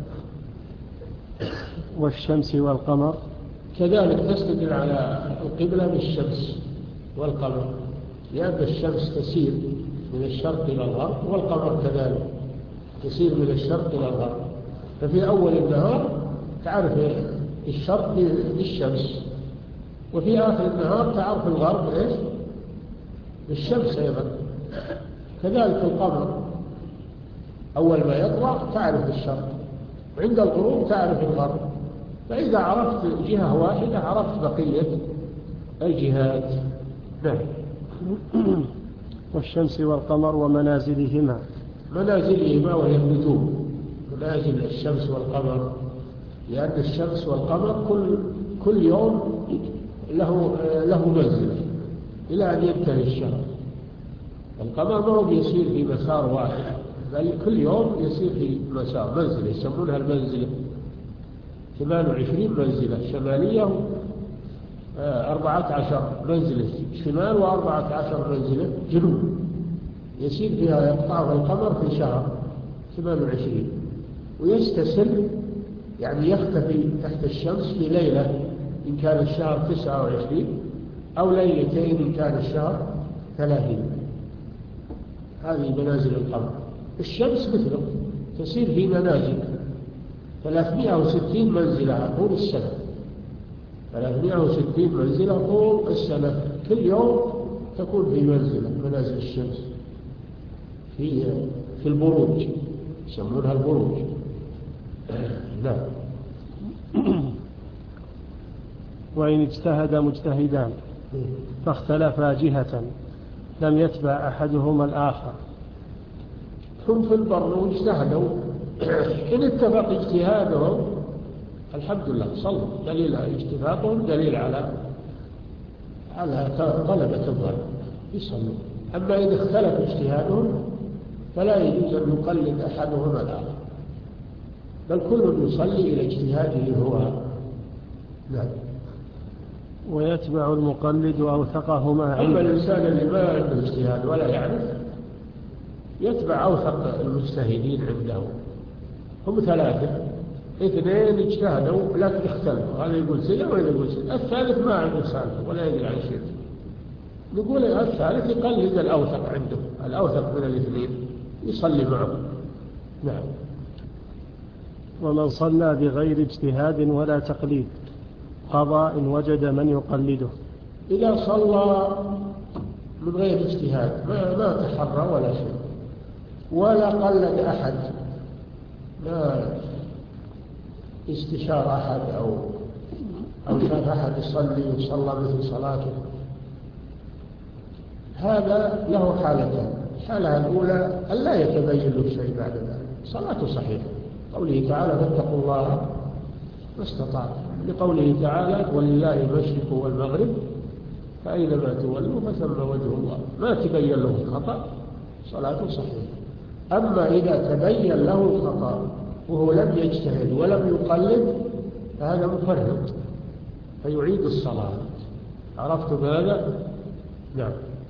والشمس والقمر كذلك تستدل على القبلة بالشمس والقمر، لأن الشمس تسير من الشرق إلى الغرب، والقمر كذلك تسير من الشرق إلى الغرب. ففي أول النهار تعرف الشرق بالشمس، وفي آخر النهار تعرف الغرب إيش؟ بالشمس أيضا. كذلك القمر أول ما يطلع تعرف الشرق، وعند الغروب تعرف الغرب. فإذا عرفت جهة واحدة عرفت بقية الجهات. نعم. والشمس والقمر ومنازلهما. منازلهما وهي النجوم، منازل الشمس والقمر، لأن الشمس والقمر كل كل يوم له له منزلة إلى أن ينتهي الشهر. القمر ما هو يسير في مسار واحد، بل كل يوم يسير في مسار منزلة يسمونها المنزلة، ثمان وعشرين منزلة شمالية، أربعة عشر منزلة شمال، وأربعة عشر منزلة جنوب. يسير فيها يقطعها القمر في شهر ثمان وعشرين، ويستسل يعني يختفي تحت الشمس في ليلة إن كان الشهر تسعة وعشرين، أو ليلتين إن كان الشهر ثلاثين. هذه منازل القمر. الشمس مثله تسير في منازل ثلاثمائة وستين منزلة طول السنة، ثلاثمائة وستين منزلة طول السنة، كل يوم تكون في منزلة منازل الشمس في في البروج، يسمونها البروج. نعم. وإن اجتهد مجتهدان فاختلفا جهة لم يتبع أحدهما الآخر. هم في البر واجتهدوا، إن اتفق اجتهادهم الحمد لله صلوا، دليل على اتفاقهم دليل على على طلبة الظن يصلوا. أما إذا اختلف اجتهادهم فلا يجوز أن يقلد أحدهما الآخر، بل كل يصلي إلى اجتهاده هو. نعم. ويتبع المقلد أوثقهما عنده. أما الإنسان اللي ما عنده اجتهاد ولا يعرف يتبع أوثق المجتهدين عنده. هم ثلاثة، اثنين اجتهدوا لكن اختلفوا، هذا يقول سنة وهذا يقول سنة، الثالث ما عنده سالفة ولا يدري عن شيء، نقول الثالث يقلد الأوثق عنده، الأوثق من الاثنين يصلي معه. نعم. ومن صلى بغير اجتهاد ولا تقليد قضى إن وجد من يقلده. إذا صلى من غير اجتهاد ما, ما تحرى ولا شيء ولا قلد أحد، ما استشار أحد أو أو شاف أحد يصلي وصلى مثل صلاته، هذا له حالتان. الحالة الأولى أن لا يتبين له شيء بعد ذلك، صلاته صحيحة، قوله تعالى فاتقوا الله ما استطعتم، لقوله تعالى ولله المشرق والمغرب فأينما تولوا فثم وجه الله، ما تبين له الخطأ صلاته صحيحة. أما إذا تبين له الخطأ وهو لم يجتهد ولم يقلد فهذا مفرط فيعيد الصلاة. عرفت بهذا؟ نعم.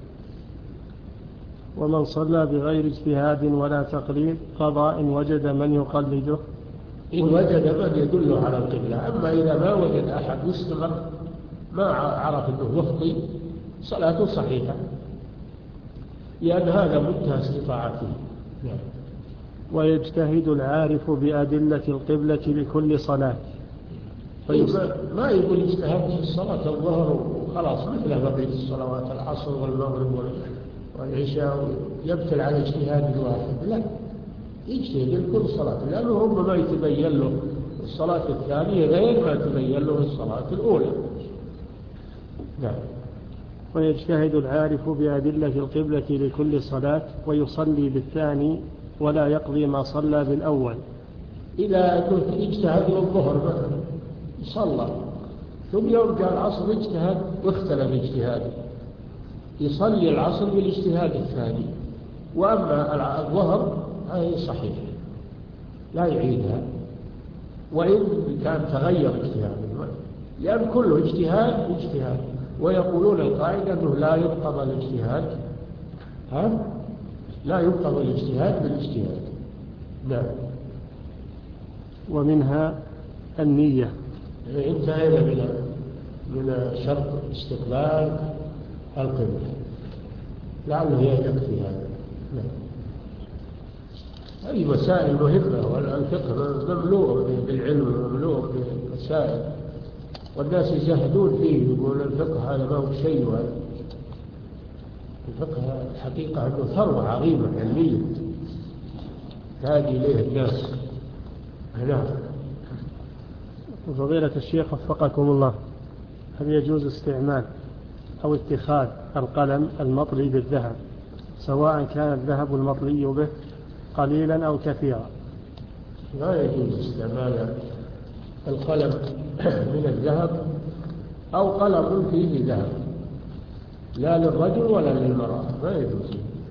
ومن صلى بغير اجتهاد ولا تقليد قضى إن وجد من يقلده. إن وجد من يدله على القبلة. أما إذا ما وجد أحد يستمر ما عرف أنه يخطي صلاته صحيحة، لأن هذا منتهى استطاعته. نعم. ويجتهد العارف بأدلة القبلة لكل صلاة. ما, ما يقول اجتهاد في الصلاة الظهر وخلاص مثل بقية الصلوات العصر والمغرب والعشاء يبتل على اجتهاد الواحد، لا، يجتهد لكل صلاة، لأنه هم ما يتبين له الصلاة الثانية غير ما تبين له الصلاة الأولى. نعم. ويجتهد العارف بأدلة القبلة لكل صلاة ويصلي بالثاني ولا يقضي ما صلى بالأول. إذا اجتهد الظهر مثلا صلى ثم يوم جاء العصر اجتهد واختلف اجتهاده يصلي العصر بالاجتهاد الثاني، وأما الظهر هذه صحيح لا يعيدها وإن كان تغير اجتهاده، لأن كله اجتهاد واجتهاد، ويقولون القاعدة أنه لا يقتضى الاجتهاد ها لا يقتضى الاجتهاد بالاجتهاد. نعم. ومنها النية. انتهينا من من شرط استقبال القبلة، لعله يكفي هذا. نعم. هذه مسائل مهمة، والفقه مملوء بالعلم ومملوء بالمسائل، والناس يزهدون فيه يقول الفقه هذا ما هو شيء. وهذا الفقه الحقيقة أنه ثروة عظيمة علمية تهدي إليه الناس. نعم. فضيلة الشيخ وفقكم الله، هل يجوز استعمال أو اتخاذ القلم المطلي بالذهب سواء كان الذهب المطلي به قليلا أو كثيرا؟ لا يجوز استعمال القلم من الذهب أو قلم فيه ذهب، لا للرجل ولا للمرأة، ما يجوز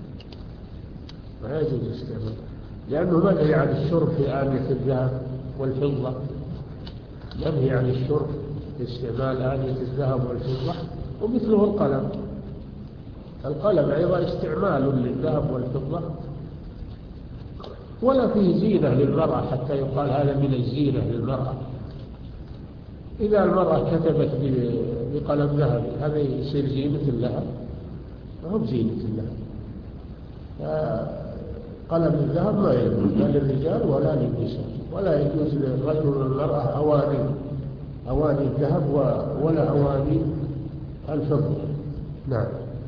ما يجوز استعمال، لأنه منهي عن الشرب في آنية الذهب والفضة، منهي عن الشرب في استعمال آنية الذهب والفضة، ومثله القلم القلم أيضا استعمال للذهب والفضة، ولا فيه زينة للمرأة حتى يقال هذا من الزينة للمرأة. إذا المرأة كتبت بقلم ذهبي هذا يصير زينة لها؟ ما هو زينة لها. قلم الذهب ما يجوز لا للرجال ولا للنساء، ولا يجوز للرجل والمرأة أواني أواني الذهب ولا أواني الفضة. نعم.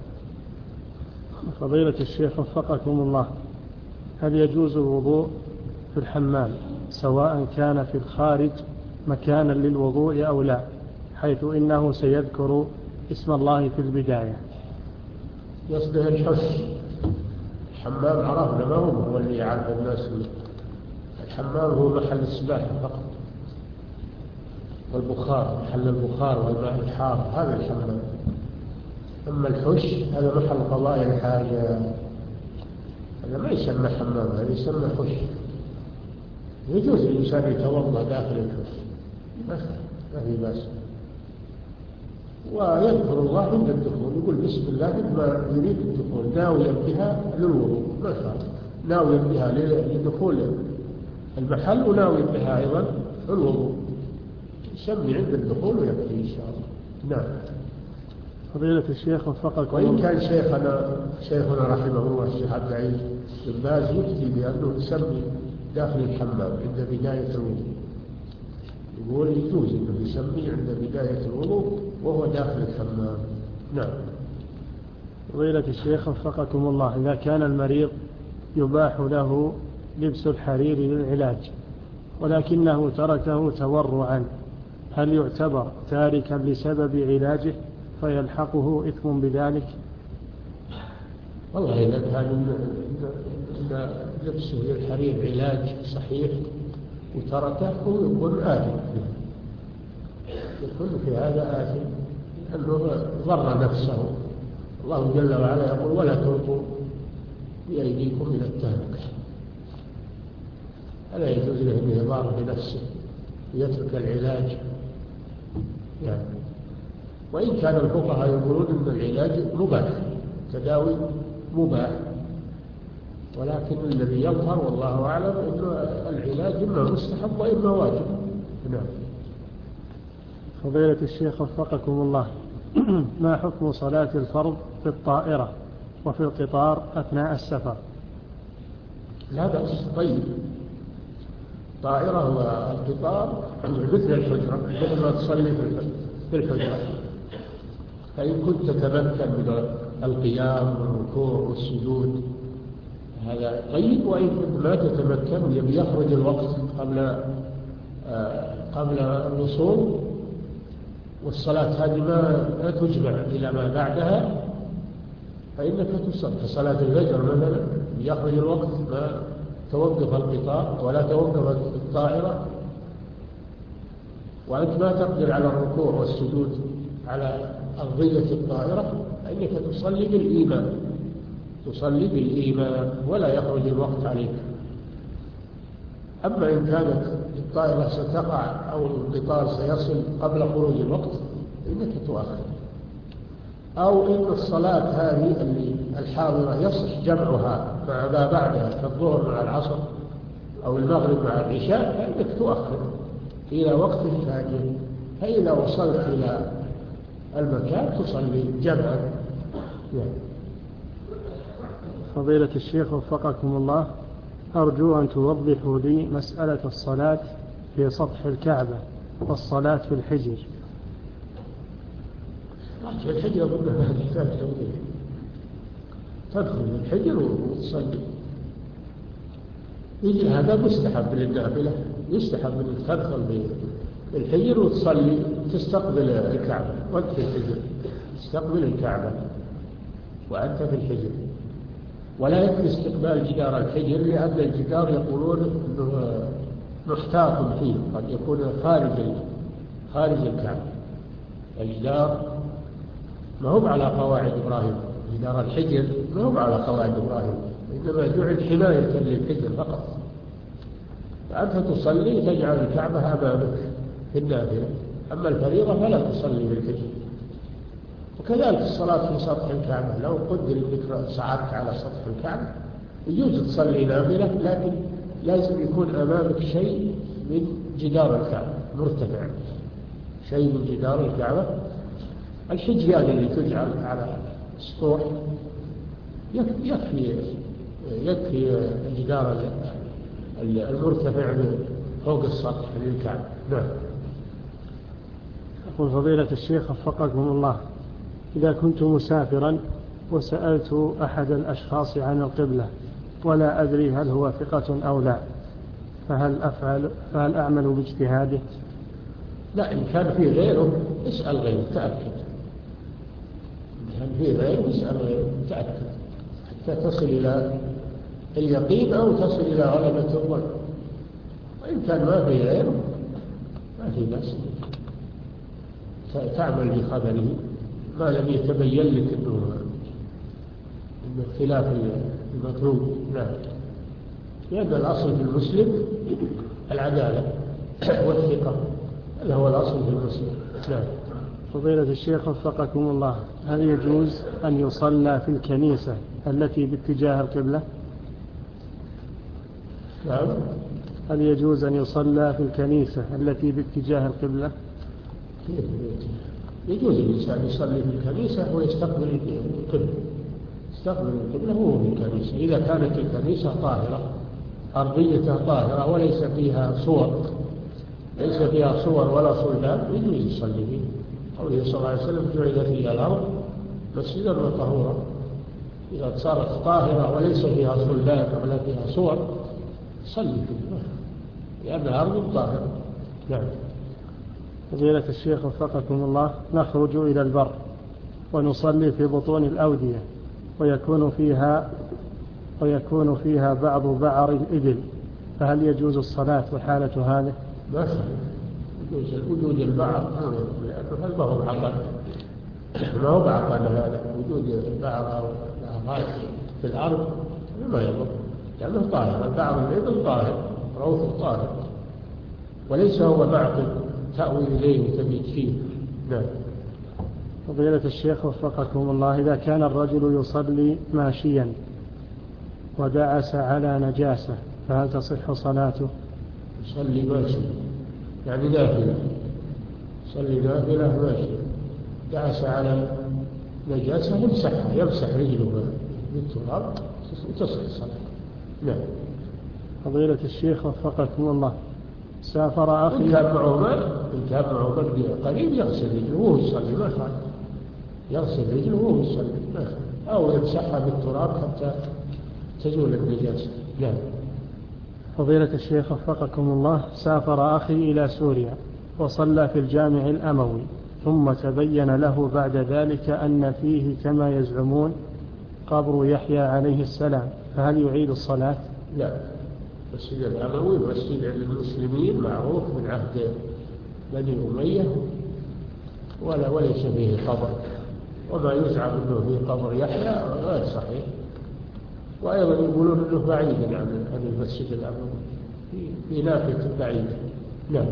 فضيلة الشيخ وفقكم الله، هل يجوز الوضوء في الحمام سواء كان في الخارج مكانا للوضوء أو لا، حيث إنه سيذكر اسم الله في البداية؟ يصدر الحس. الحمام عرفنا ما هو هو اللي يعرف الناس له. الحمام هو محل السباحة فقط، والبخار محل البخار والماء الحار، هذا الحمام. أما الحش هذا محل قضاء الحاجة، هذا ما يسمى حمام، هذا يسمى حش. يجوز الإنسان يتوضأ داخل الحش، ما في بأس، ويذكر الله عند الدخول، يقول بسم الله عندما يريد الدخول ناويا بها للوضوء، ما شاء الله، ناويا بها لدخول المحل وناويا بها أيضا الوضوء، يسمي عند الدخول ويكفي إن شاء الله. نعم. فضيلة الشيخ وفقكم. وإن كان شيخنا شيخنا رحمه الله الشيخ عبد العزيز بن باز يفتي بأنه يسمي داخل الحمام عند بداية الوضوء، يقول يجوز أنه يسمي عند بداية الوضوء وهو داخل الحمام. نعم. فضيلة الشيخ وفقكم الله، إذا كان المريض يباح له لبس الحرير للعلاج ولكنه تركه تورعا، هل يعتبر تاركا لسبب علاجه فيلحقه إثم بذلك؟ والله إذا كان لبسه للحرير علاج صحيح وتركه يكون آثم، يكون في هذا آثم لأنه ضر نفسه. الله جل وعلا يقول ولا تلقوا بأيديكم إلى التهلكة، ألا يجوز له أن يضار بنفسه ويترك العلاج يعني. وإن كان الفقهاء يقولون أن العلاج مباح، تداوي مباح، ولكن الذي يظهر والله أعلم أن العلاج إما مستحب وإما واجب. نعم. فضيلة الشيخ وفقكم الله، ما حكم صلاة الفرض في الطائرة وفي القطار أثناء السفر؟ لا بأس، طيب. الطائرة والقطار مثل الحجرة، مثل ما تصلي في الحجرة، فإن كنت تتمكن من القيام والركوع والسجود هذا طيب، وإن كنت ما تتمكن يبي يخرج الوقت قبل آه قبل الوصول، والصلاة هذه ما تجمع إلى ما بعدها، فإنك تصلي صلاة الفجر مثلا، يخرج الوقت ما توقف القطار ولا توقف الطائرة، وأنت ما تقدر على الركوع والسجود على أرضية الطائرة، فإنك تصلي بالإيمان، تصلي بالإيمان ولا يخرج الوقت عليك. أما إن كانت الطائرة ستقع أو القطار سيصل قبل خروج الوقت فإنك تؤخر، أو إن الصلاة هذه اللي الحاضرة يصح جمعها مع ما بعدها كالظهر مع العصر أو المغرب مع العشاء، فإنك تؤخر إلى وقت ثاني، فإذا وصلت إلى المكان تصلي جمعا. فضيلة الشيخ وفقكم الله، أرجو أن توضحوا لي مسألة الصلاة في سطح الكعبة والصلاة في الحجر. في الحجر أظن أنها تحتاج توضيح، تدخل الحجر وتصلي، يجي هذا مستحب للنافلة، يستحب أن تدخل بالحجر وتصلي تستقبل الكعبة، وأنت في الحجر تستقبل الكعبة وأنت في الحجر، ولا يكفي استقبال جدار الحجر، لأن الجدار يقولون أنه محتاط فيه، قد يكون خارج خارج الكعبة. الجدار ما هو على قواعد إبراهيم، جدار الحجر ما هو على قواعد إبراهيم، إنما جعل حماية للحجر فقط، فأنت تصلي تجعل الكعبة أمامك في النافلة، أما الفريضة فلا تصلي بالحجر. وكذلك الصلاة في سطح الكعبة، لو قدر بك صعدت على سطح الكعبة يجوز تصلي نافلة، لكن لازم يكون أمامك شيء من جدار الكعبة مرتفع، شيء من جدار الكعبة. الحجيان اللي تجعل على السطوح يكفي يكفي الجدار المرتفع فوق السطح للكعبة. نعم. يقول فضيلة الشيخ وفقكم الله، إذا كنت مسافرا وسألت أحد الأشخاص عن القبلة ولا أدري هل هو ثقة أو لا، فهل أفعل فهل أعمل باجتهاده؟ لا، إن كان في غيره اسأل غيره تأكد، إن كان في غيره اسأل غيره تأكد حتى تصل إلى اليقين أو تصل إلى غلبة الظن. وإن كان ما في غيره ما في بأس، تعمل بخبره ما لم يتبين لك أنه خلاف المطلوب. نعم. لأن الأصل في المسلم العدالة والثقة، هذا هو الأصل في المسلم. نعم. فضيلة الشيخ وفقكم الله، هل يجوز أن يصلى في الكنيسة التي باتجاه القبلة؟ نعم. هل يجوز أن يصلى في الكنيسة التي باتجاه القبلة؟ يجوز الإنسان يصلي في الكنيسة ويستقبل القبلة، يستقبل القبلة وهو في الكنيسة، إذا كانت الكنيسة طاهرة أرضيتها طاهرة وليس فيها صور ليس فيها صور ولا صلبان يجوز يصلي فيه. قوله صلى الله عليه وسلم جعل فيها الأرض مسجدا وطهورا. إذا صارت طاهرة وليس فيها صلبان ولا فيها صور صلي فيها لأن الأرض طاهرة. نعم. فضيلة الشيخ وفقكم الله، نخرج إلى البر ونصلي في بطون الأودية ويكون فيها ويكون فيها بعض بعر الإبل، فهل يجوز الصلاة وحالة هذه؟ ما يجوز وجود البعر، لأنه هل ما هو بعقل ما هو بعقل هذا وجود البعر أو الأهرات في الأرض ما يضر، لأنه طاهر. البعر الإبل طاهر، روث طاهر، وليس هو معقل تأوي إليه وتبيت فيه. نعم. فضيلة الشيخ وفقكم الله، إذا كان الرجل يصلي ماشيا ودعس على نجاسة فهل تصح صلاته؟ يصلي ماشي يعني نافلة، يصلي نافلة ماشي دعس على نجاسة يمسحها، يمسح رجله بالتراب وتصح الصلاة. نعم. فضيلة الشيخ وفقكم الله، سافر أخي إن كان معه ماء إن كان معه ماء قريب يغسل رجله وهو يصلي ما خالف، يغسل رجله وهو يصلي ما خالف، أو يمسحها بالتراب حتى تزول النجاسة. نعم. فضيلة الشيخ وفقكم الله، سافر أخي إلى سوريا وصلى في الجامع الأموي ثم تبين له بعد ذلك أن فيه كما يزعمون قبر يحيى عليه السلام، فهل يعيد الصلاة؟ لا، المسجد الأموي مسجد للمسلمين معروف من عهد بني أمية ولا وليس فيه قبر، وما يزعم أنه فيه قبر يحيى غير صحيح، وأيضا يقولون أنه بعيد عن المسجد الأموي في, في نافذة بعيدة. نعم.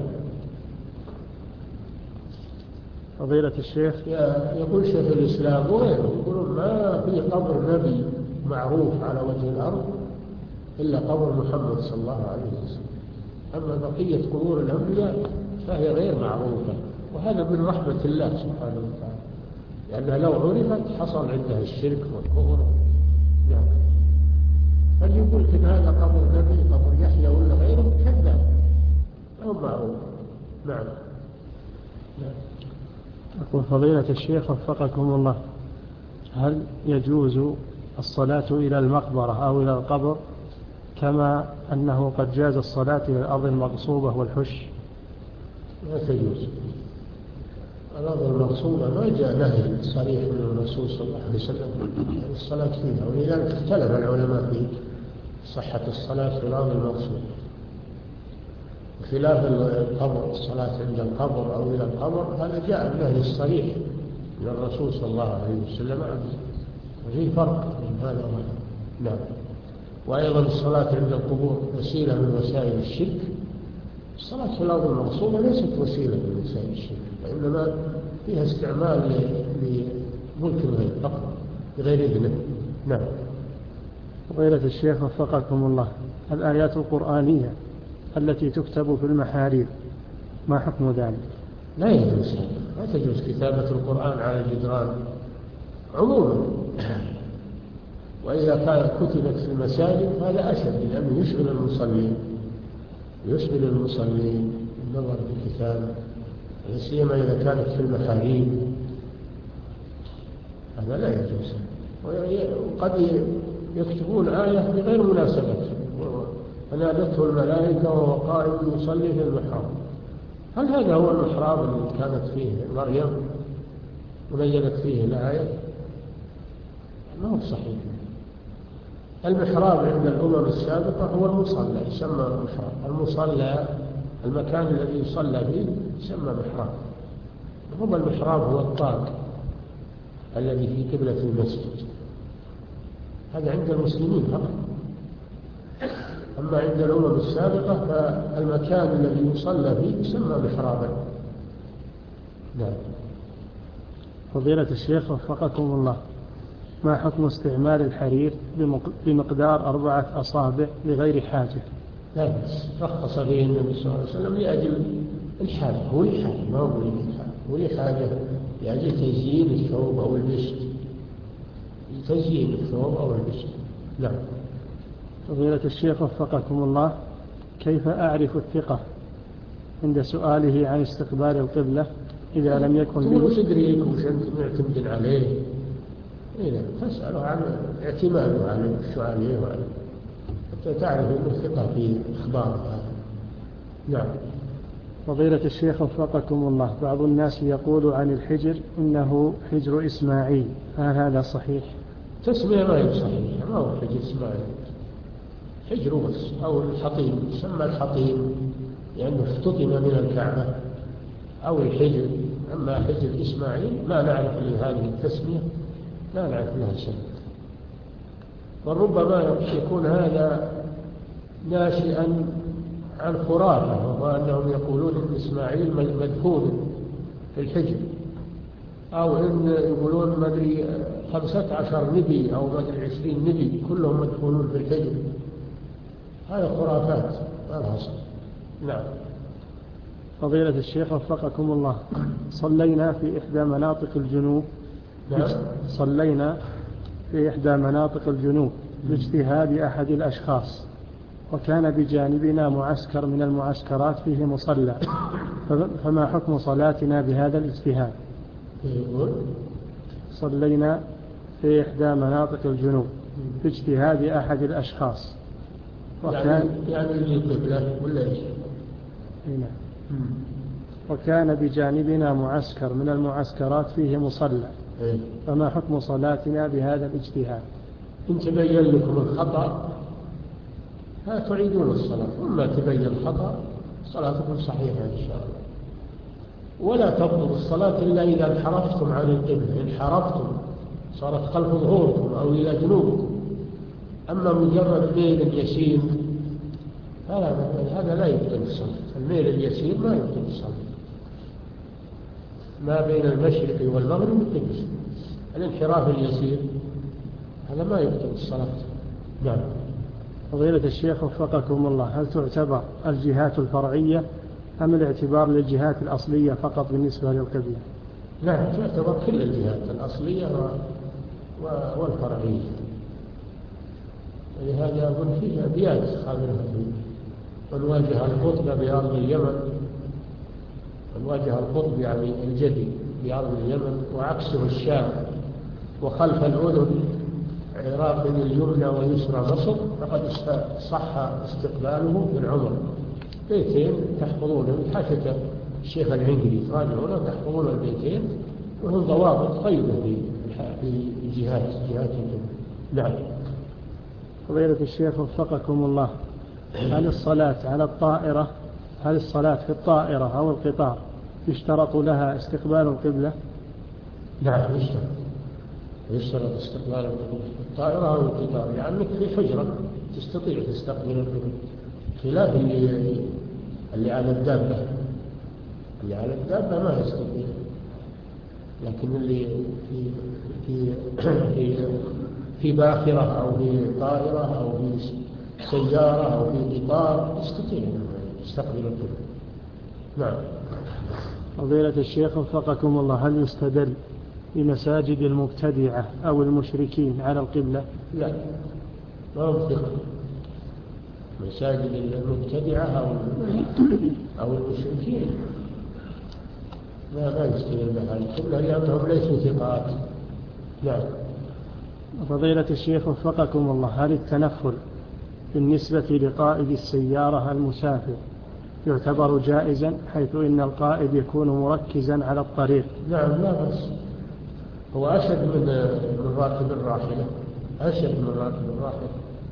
فضيلة الشيخ يقول شيخ الإسلام وغيره يقولون ما في قبر نبي معروف على وجه الأرض إلا قبر محمد صلى الله عليه وسلم، أما بقية قبور الأنبياء فهي غير معروفة، وهذا من رحمة الله سبحانه وتعالى، لأنها لو عرفت حصل عندها الشرك والكفر. نعم. فاللي يقول إن هذا قبر نبي قبر يحيى ولا غيره كذاب، هو معروف. نعم. نعم. أقول فضيلة الشيخ وفقكم الله، هل يجوز الصلاة إلى المقبرة أو إلى القبر كما أنه قد جاز الصلاة إلى الأرض المغصوبة والحش؟ لا تجوز. الأرض المغصوبة ما جاء نهي صريح من الرسول صلى الله عليه وسلم الصلاة فيها، ولذلك اختلف العلماء في صحة الصلاة في الأرض المغصوبة، خلاف القبر، الصلاة عند القبر أو إلى القبر هذا جاء النهي الصريح من الرسول صلى الله عليه وسلم عنه، وفيه فرق بين هذا وهذا. نعم. وأيضا الصلاة عند القبور وسيلة من وسائل الشرك. الصلاة في الأرض المغصوبة ليست وسيلة من وسائل الشرك، وإنما فيها استعمال ملك الغير فقط بغير إذنه. نعم. فضيلة الشيخ وفقكم الله، الآيات القرآنية التي تكتب في المحاريب ما حكم ذلك؟ لا يجوز لا تجوز كتابة القرآن على الجدران عموما، وإذا كانت كتبت في المساجد هذا أشد، لأنه يشغل المصلين يشغل المصلين النظر في الكتابة، لا سيما إذا كانت في المحاريب، هذا لا يجوز. وقد يكتبون آية بغير مناسبة، فنادته الملائكة وهو قائم يصلي في المحراب. هل هذا هو المحراب الذي كانت فيه مريم ونزلت فيه الآية؟ ما هو صحيح. المحراب عند الأمم السابقة هو المصلى، يسمى محراب. المصلى المكان الذي يصلى فيه يسمى محراب. هو المحراب هو الطاق الذي في قبلة المسجد، هذا عند المسلمين فقط. أما عند الأمم السابقة فالمكان الذي يصلى فيه يسمى محرابا. نعم. فضيلة الشيخ وفقكم الله، ما حكم استعمال الحرير بمقدار أربعة أصابع لغير حاجة؟ لا بس رخص به النبي صلى الله عليه وسلم لأجل الحاجة، هو لحاجة ما هو لحاجة، هو لحاجة لأجل تزيين الثوب أو البشت، تزيين الثوب أو البشت. نعم. فضيلة الشيخ وفقكم الله، كيف أعرف الثقة عند سؤاله عن استقبال القبلة إذا لم يكن لي تدريك وش أنت معتمد عليه؟ إذا تسأله عن اعتماده عليه السؤال وعليه حتى تعرف أنه ثقة في إخباره. نعم. فضيلة الشيخ وفقكم الله، بعض الناس يقول عن الحجر إنه حجر إسماعيل، هل هذا صحيح؟ تسمية ما هي صحيحة، ما هو حجر إسماعيل، حجر بس، أو الحطيم، يسمى الحطيم لأنه يعني افتطم من الكعبة، أو الحجر. أما حجر إسماعيل ما نعرف لهذه التسمية، لا نعرف لها شيء. وربما يكون هذا ناشئا عن خرافة، وهو أنهم يقولون إن إسماعيل مدفون في الحجر، أو إن يقولون مدري خمسة عشر نبي أو مدري عشرين نبي كلهم مدفونون في الحجر. هذا خرافات ما لها أصل. نعم. فضيلة الشيخ وفقكم الله، صلينا في إحدى مناطق الجنوب نعم. صلينا في إحدى مناطق الجنوب باجتهاد أحد الأشخاص، وكان بجانبنا معسكر من المعسكرات فيه مصلى، فما حكم صلاتنا بهذا الاجتهاد؟ صلينا في إحدى مناطق الجنوب باجتهاد أحد الأشخاص، وكان يعني القبلة ولا إيش؟ نعم. وكان بجانبنا معسكر من المعسكرات فيه مصلى، فما حكم صلاتنا بهذا الاجتهاد؟ إن تبين لكم الخطأ لا تعيدون الصلاة، وما تبين الخطأ صلاتكم صحيحة إن شاء الله. ولا تبطل الصلاة إلا إذا انحرفتم عن القبلة، انحرفتم صارت خلف ظهوركم أو إلى جنوبكم. أما مجرد ميل يسير هذا لا يبطل الصلاة، الميل اليسير ما يبطل الصلاة. ما بين المشرق والمغرب قبل، الانحراف اليسير هذا ما يبطل الصلاة. نعم. فضيلة الشيخ وفقكم الله، هل تعتبر الجهات الفرعية أم الاعتبار للجهات الأصلية فقط بالنسبة للقبلة؟ نعم، تعتبر كل الجهات الأصلية والفرعية، ولهذا أظن فيه أبيات خابرها فيه: ونواجه القطب بأرض اليمن، ونواجه القطب يعني الجدي بأرض اليمن، وعكسه الشام، وخلف الأذن عراق اليمنى ويسرى مصر، فقد صح استقباله في العمر. بيتين تحفظونه، حاشة الشيخ العنقري تراجعونه تحفظون البيتين، وهم ضوابط طيبة في الجهات جهات الجنة. نعم. فضيلة الشيخ وفقكم الله، هل الصلاة على الطائرة هل الصلاة في الطائرة أو القطار يشترط لها استقبال القبلة؟ نعم يشترط يشترط استقبال القبلة في الطائرة أو القطار، لأنك يعني في حجرة تستطيع تستقبل القبلة، خلاف اللي اللي على الدابة اللي على الدابة ما يستطيع، لكن اللي في في في, في باخرة أو في طائرة أو في سيارة أو في قطار يستطيع أن يستقبل القبلة. نعم. فضيلة الشيخ وفقكم الله، هل يستدل بمساجد المبتدعة أو المشركين على القبلة؟ لا، ما هو ثقة. مساجد المبتدعة أو أو المشركين لا لا يستدل بها القبلة لأنهم ليسوا ثقات. نعم. فضيلة الشيخ وفقكم الله، هل التنفل بالنسبة لقائد السيارة المسافر يعتبر جائزا حيث إن القائد يكون مركزا على الطريق؟ نعم لا بس هو أشد من من راكب الراحلة، أشد من راكب الراحلة.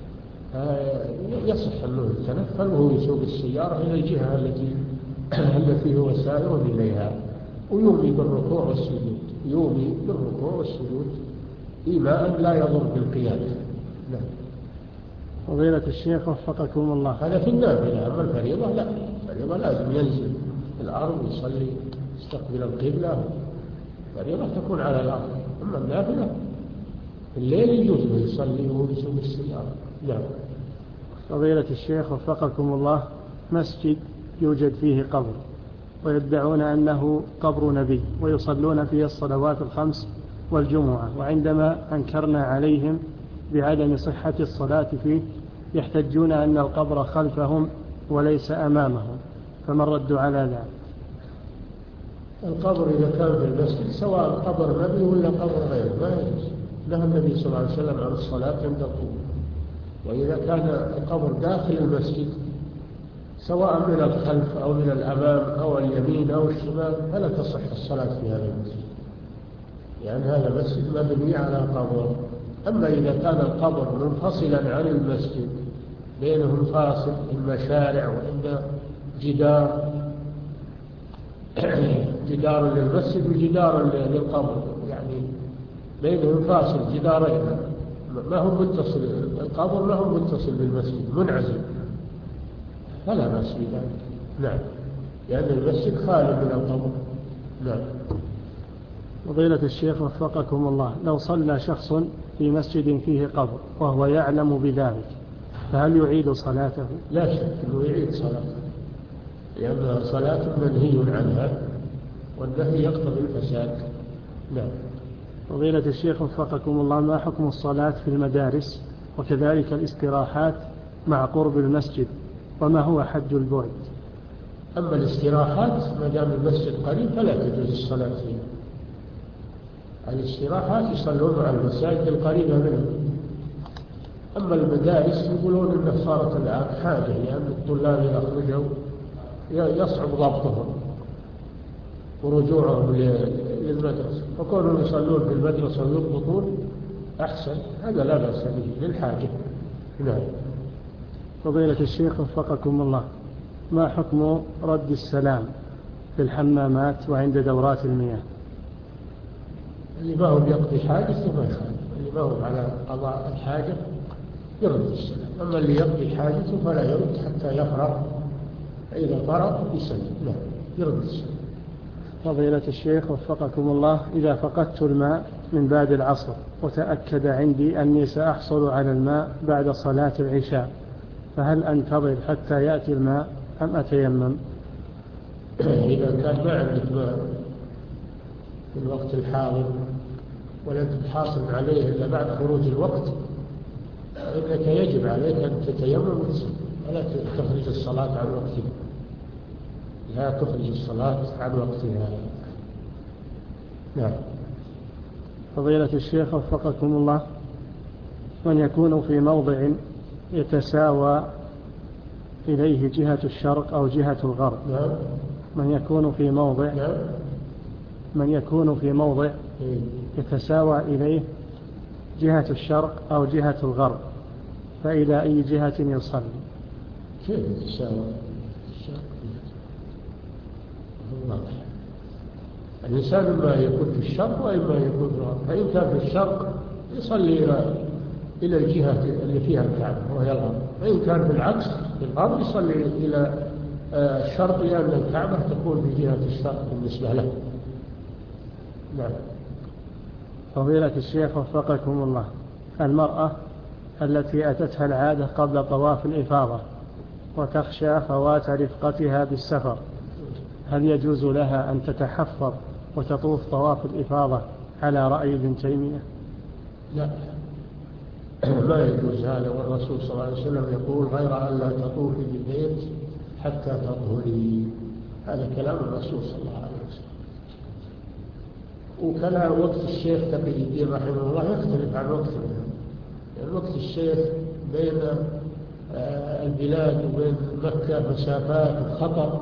يصح أنه يتنفل وهو يسوق السيارة إلى الجهة التي التي هو سائر إليها، ويومي بالركوع والسجود، يومي بالركوع والسجود إيماء لا يضر بالقيادة. لا. فضيلة الشيخ وفقكم الله، هذا في النافلة، أما الفريضة لا، الفريضة لازم ينزل الأرض ويصلي يستقبل القبلة، الفريضة تكون على الأرض. أما النافلة في الليل يجوز له يصلي وهو يسوق السيارة. نعم. فضيلة الشيخ وفقكم الله، مسجد يوجد فيه قبر ويدعون أنه قبر نبي ويصلون فيه الصلوات الخمس والجمعة، وعندما أنكرنا عليهم بعدم صحة الصلاة فيه يحتجون أن القبر خلفهم وليس أمامهم، فما الرد على ذلك؟ القبر إذا كان في المسجد سواء قبر نبي ولا قبر غيره ما يجوز. نهى النبي صلى الله عليه وسلم عن الصلاة عند القبور. وإذا كان القبر داخل المسجد سواء من الخلف أو من الأمام أو اليمين أو الشمال فلا تصح الصلاة في هذا المسجد، لأن هذا المسجد مبني على قبر. أما إذا كان القبر منفصلا عن المسجد بينهم فاصل، إما شارع وإما جدار جدار للمسجد وجدار للقبر، يعني بينهم فاصل جدارين، ما هو متصل، القبر ما هو متصل بالمسجد، منعزل، فلا بأس بذلك. نعم، لأن المسجد خالي من القبر. نعم. فضيلة الشيخ وفقكم الله، لو صلى شخص في مسجد فيه قبر وهو يعلم بذلك فهل يعيد صلاته؟ لا شك أنه يعيد صلاته، لأن صلاة منهي عنها والنهي يقتضي الفساد. نعم. فضيلة الشيخ وفقكم الله، ما حكم الصلاة في المدارس وكذلك الاستراحات مع قرب المسجد، وما هو حد البعد؟ أما الاستراحات ما دام المسجد قريب فلا تجوز الصلاة فيها. الاستراحات يصلون على المساجد القريبة منهم. أما المدارس يقولون أنها صارت الآن حاجة، لأن الطلاب إذا خرجوا يصعب ضبطهم ورجوعهم للمدرسة، فكونهم يصلون في المدرسة ويضبطون أحسن، هذا لا بأس به للحاجة. نعم. فضيلة الشيخ وفقكم الله، ما حكم رد السلام في الحمامات وعند دورات المياه؟ اللي ما هو يقضي حاجته ما يخالف، اللي ما هو على قضاء الحاجة يرد السلام، أما اللي يقضي حاجته فلا يرد حتى يفرغ، فإذا فرغ يسلم. لا، يرد السلام. فضيلة الشيخ وفقكم الله، إذا فقدت الماء من بعد العصر وتأكد عندي أني سأحصل على الماء بعد صلاة العشاء، فهل أنتظر حتى يأتي الماء أم أتيمم؟ إذا كان ما عندك ماء في الوقت الحاضر ولن تحاصل عليه إلا بعد خروج الوقت فإنك يجب عليك أن تتيمم وتصلي، ولا تخرج الصلاة عن وقتها، لا تخرج الصلاة عن وقتها. نعم. فضيلة الشيخ وفقكم الله، من يكون في موضع يتساوى إليه جهة الشرق أو جهة الغرب. نعم. من يكون في موضع نعم. من يكون في موضع يتساوى إليه جهة الشرق أو جهة الغرب، فإلى أي جهة يصلي؟ كيف يتساوى الشرق؟ واضح، الإنسان إما يكون في الشرق وإما يكون في الغرب، فإن كان في الشرق يصلي إلى إلى الجهة اللي فيها الكعبة وهي الغرب، فإن كان في العكس في الغرب يصلي إلى الشرق، لأن الكعبة تكون في جهة الشرق بالنسبة له. نعم. فضيلة الشيخ وفقكم الله، المرأة التي أتتها العادة قبل طواف الإفاضة وتخشى فوات رفقتها بالسفر، هل يجوز لها أن تتحفظ وتطوف طواف الإفاضة على رأي ابن تيمية؟ لا، ما يجوز هذا، والرسول صلى الله عليه وسلم يقول غير أن لا تطوفي بالبيت حتى تطهري. هذا كلام الرسول صلى الله عليه وسلم. وكلام وقت الشيخ تقي الدين رحمه الله يختلف عن وقت منهم، يعني وقت الشيخ بين البلاد وبين مكة مسافات وخطر،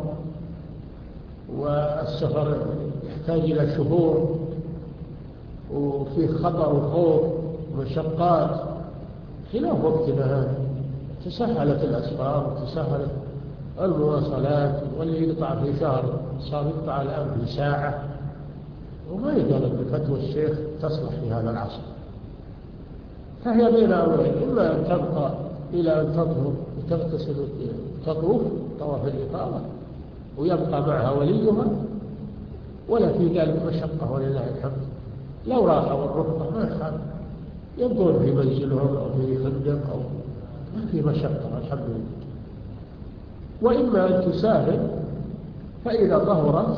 والسفر يحتاج إلى شهور وفيه خطر وخوف ومشقات، خلاف وقتنا هذا. تسهلت الأسفار وتسهلت المواصلات، واللي يقطع في شهر صار يقطع الآن في ساعة، وما يقال أن فتوى الشيخ تصلح في هذا العصر. فهي بين أمرين، إما أن تبقى إلى أن تطهر وتغتسل وتطوف طواف الإفاضة ويبقى معها وليها، ولا في ذلك مشقة ولله الحمد. لو راحوا الرفقة ما يخاف، يبقون في منزلهم أو في فندق أو ما في مشقة الحمد لله. وإما أن تسافر فإذا طهرت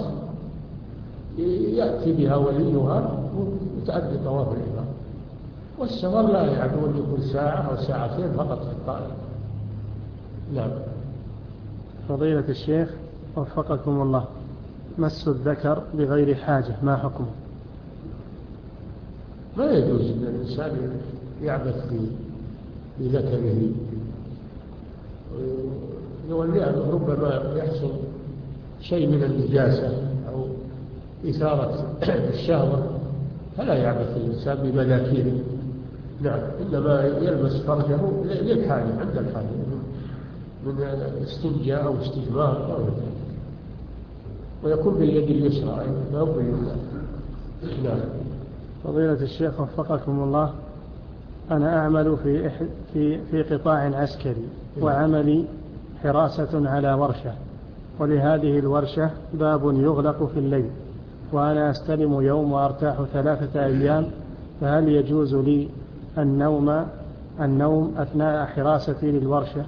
يأتي بها وليها وتأدي طواف الإفاضة. والسفر لا يعدو أن يكون ساعة أو ساعتين فقط في الطائرة. نعم. فضيلة الشيخ وفقكم الله، مس الذكر بغير حاجة ما حكمه؟ ما يجوز أن الإنسان يعبث بذكره، لأنه ربما يحصل شيء من النجاسة أو إثارة الشهوة، فلا يعبث الإنسان بمذاكيره. نعم، إنما يلبس فرجه للحاجة عند الحاجة من استنجاء أو استجمار أو ذلك، ويكون باليد اليسرى ما هو باليمنى. نعم. فضيلة الشيخ وفقكم الله، أنا أعمل في في في قطاع عسكري، وعملي حراسة على ورشة، ولهذه الورشة باب يغلق في الليل، وأنا أستلم يوم وأرتاح ثلاثة أيام، فهل يجوز لي النوم النوم أثناء حراستي للورشة؟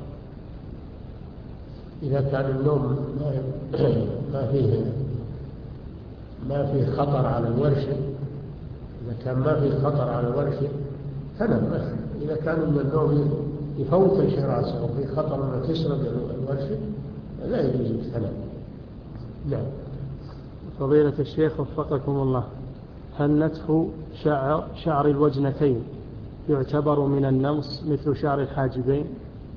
إذا كان النوم ما فيه ما فيه خطر على الورشة، إذا كان ما فيه خطر على الورشة فنم. إذا كان من النوم يفوت الحراسة وفي خطر أن تسرق الورشة لا يجوز الثناء. نعم. فضيلة الشيخ وفقكم الله، هل نتف شعر, شعر الوجنتين يعتبر من النمص مثل شعر الحاجبين؟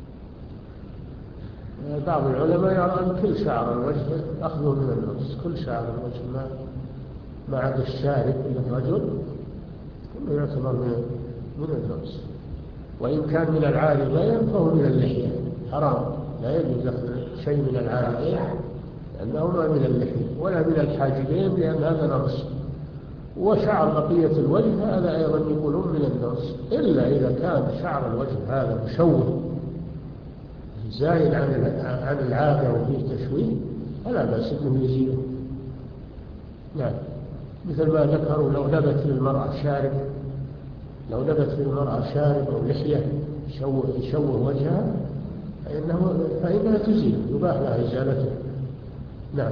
بعض العلماء يرى أن كل شعر الوجه أخذه من النمص، كل شعر الوجه ما ما عدا الشارب للرجل كله يعتبر من من النمص، وإن كان من العارضين فهو من اللحية، حرام، لا يجوز أخذ شيء من العارضين لأنه ما من اللحية، ولا من الحاجبين لأن هذا نمص. وشعر بقية الوجه هذا أيضا يقولون من النمص، إلا إذا كان شعر الوجه هذا مشوه زايد عن عن العادة وفيه تشويه فلا بأس أنه يزيله. نعم. مثل ما ذكروا لو نبت للمرأة شارب، لو نبت للمرأة شارب أو لحية يشوه, يشوه وجهها فإنه فإنها تزيل، يباح لها إزالته. نعم.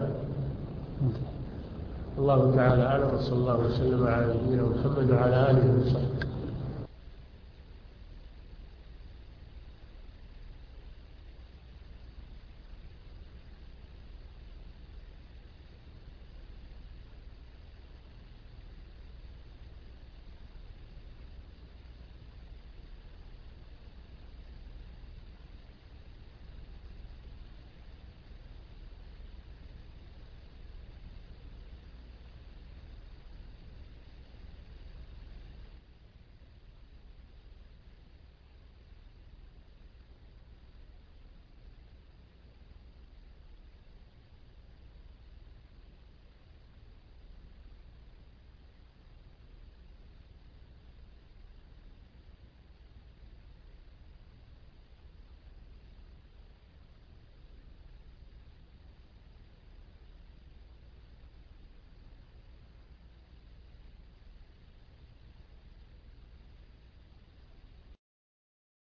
الله تعالى أعلم، وصلى الله وسلم على نبينا محمد وعلى آله وصحبه.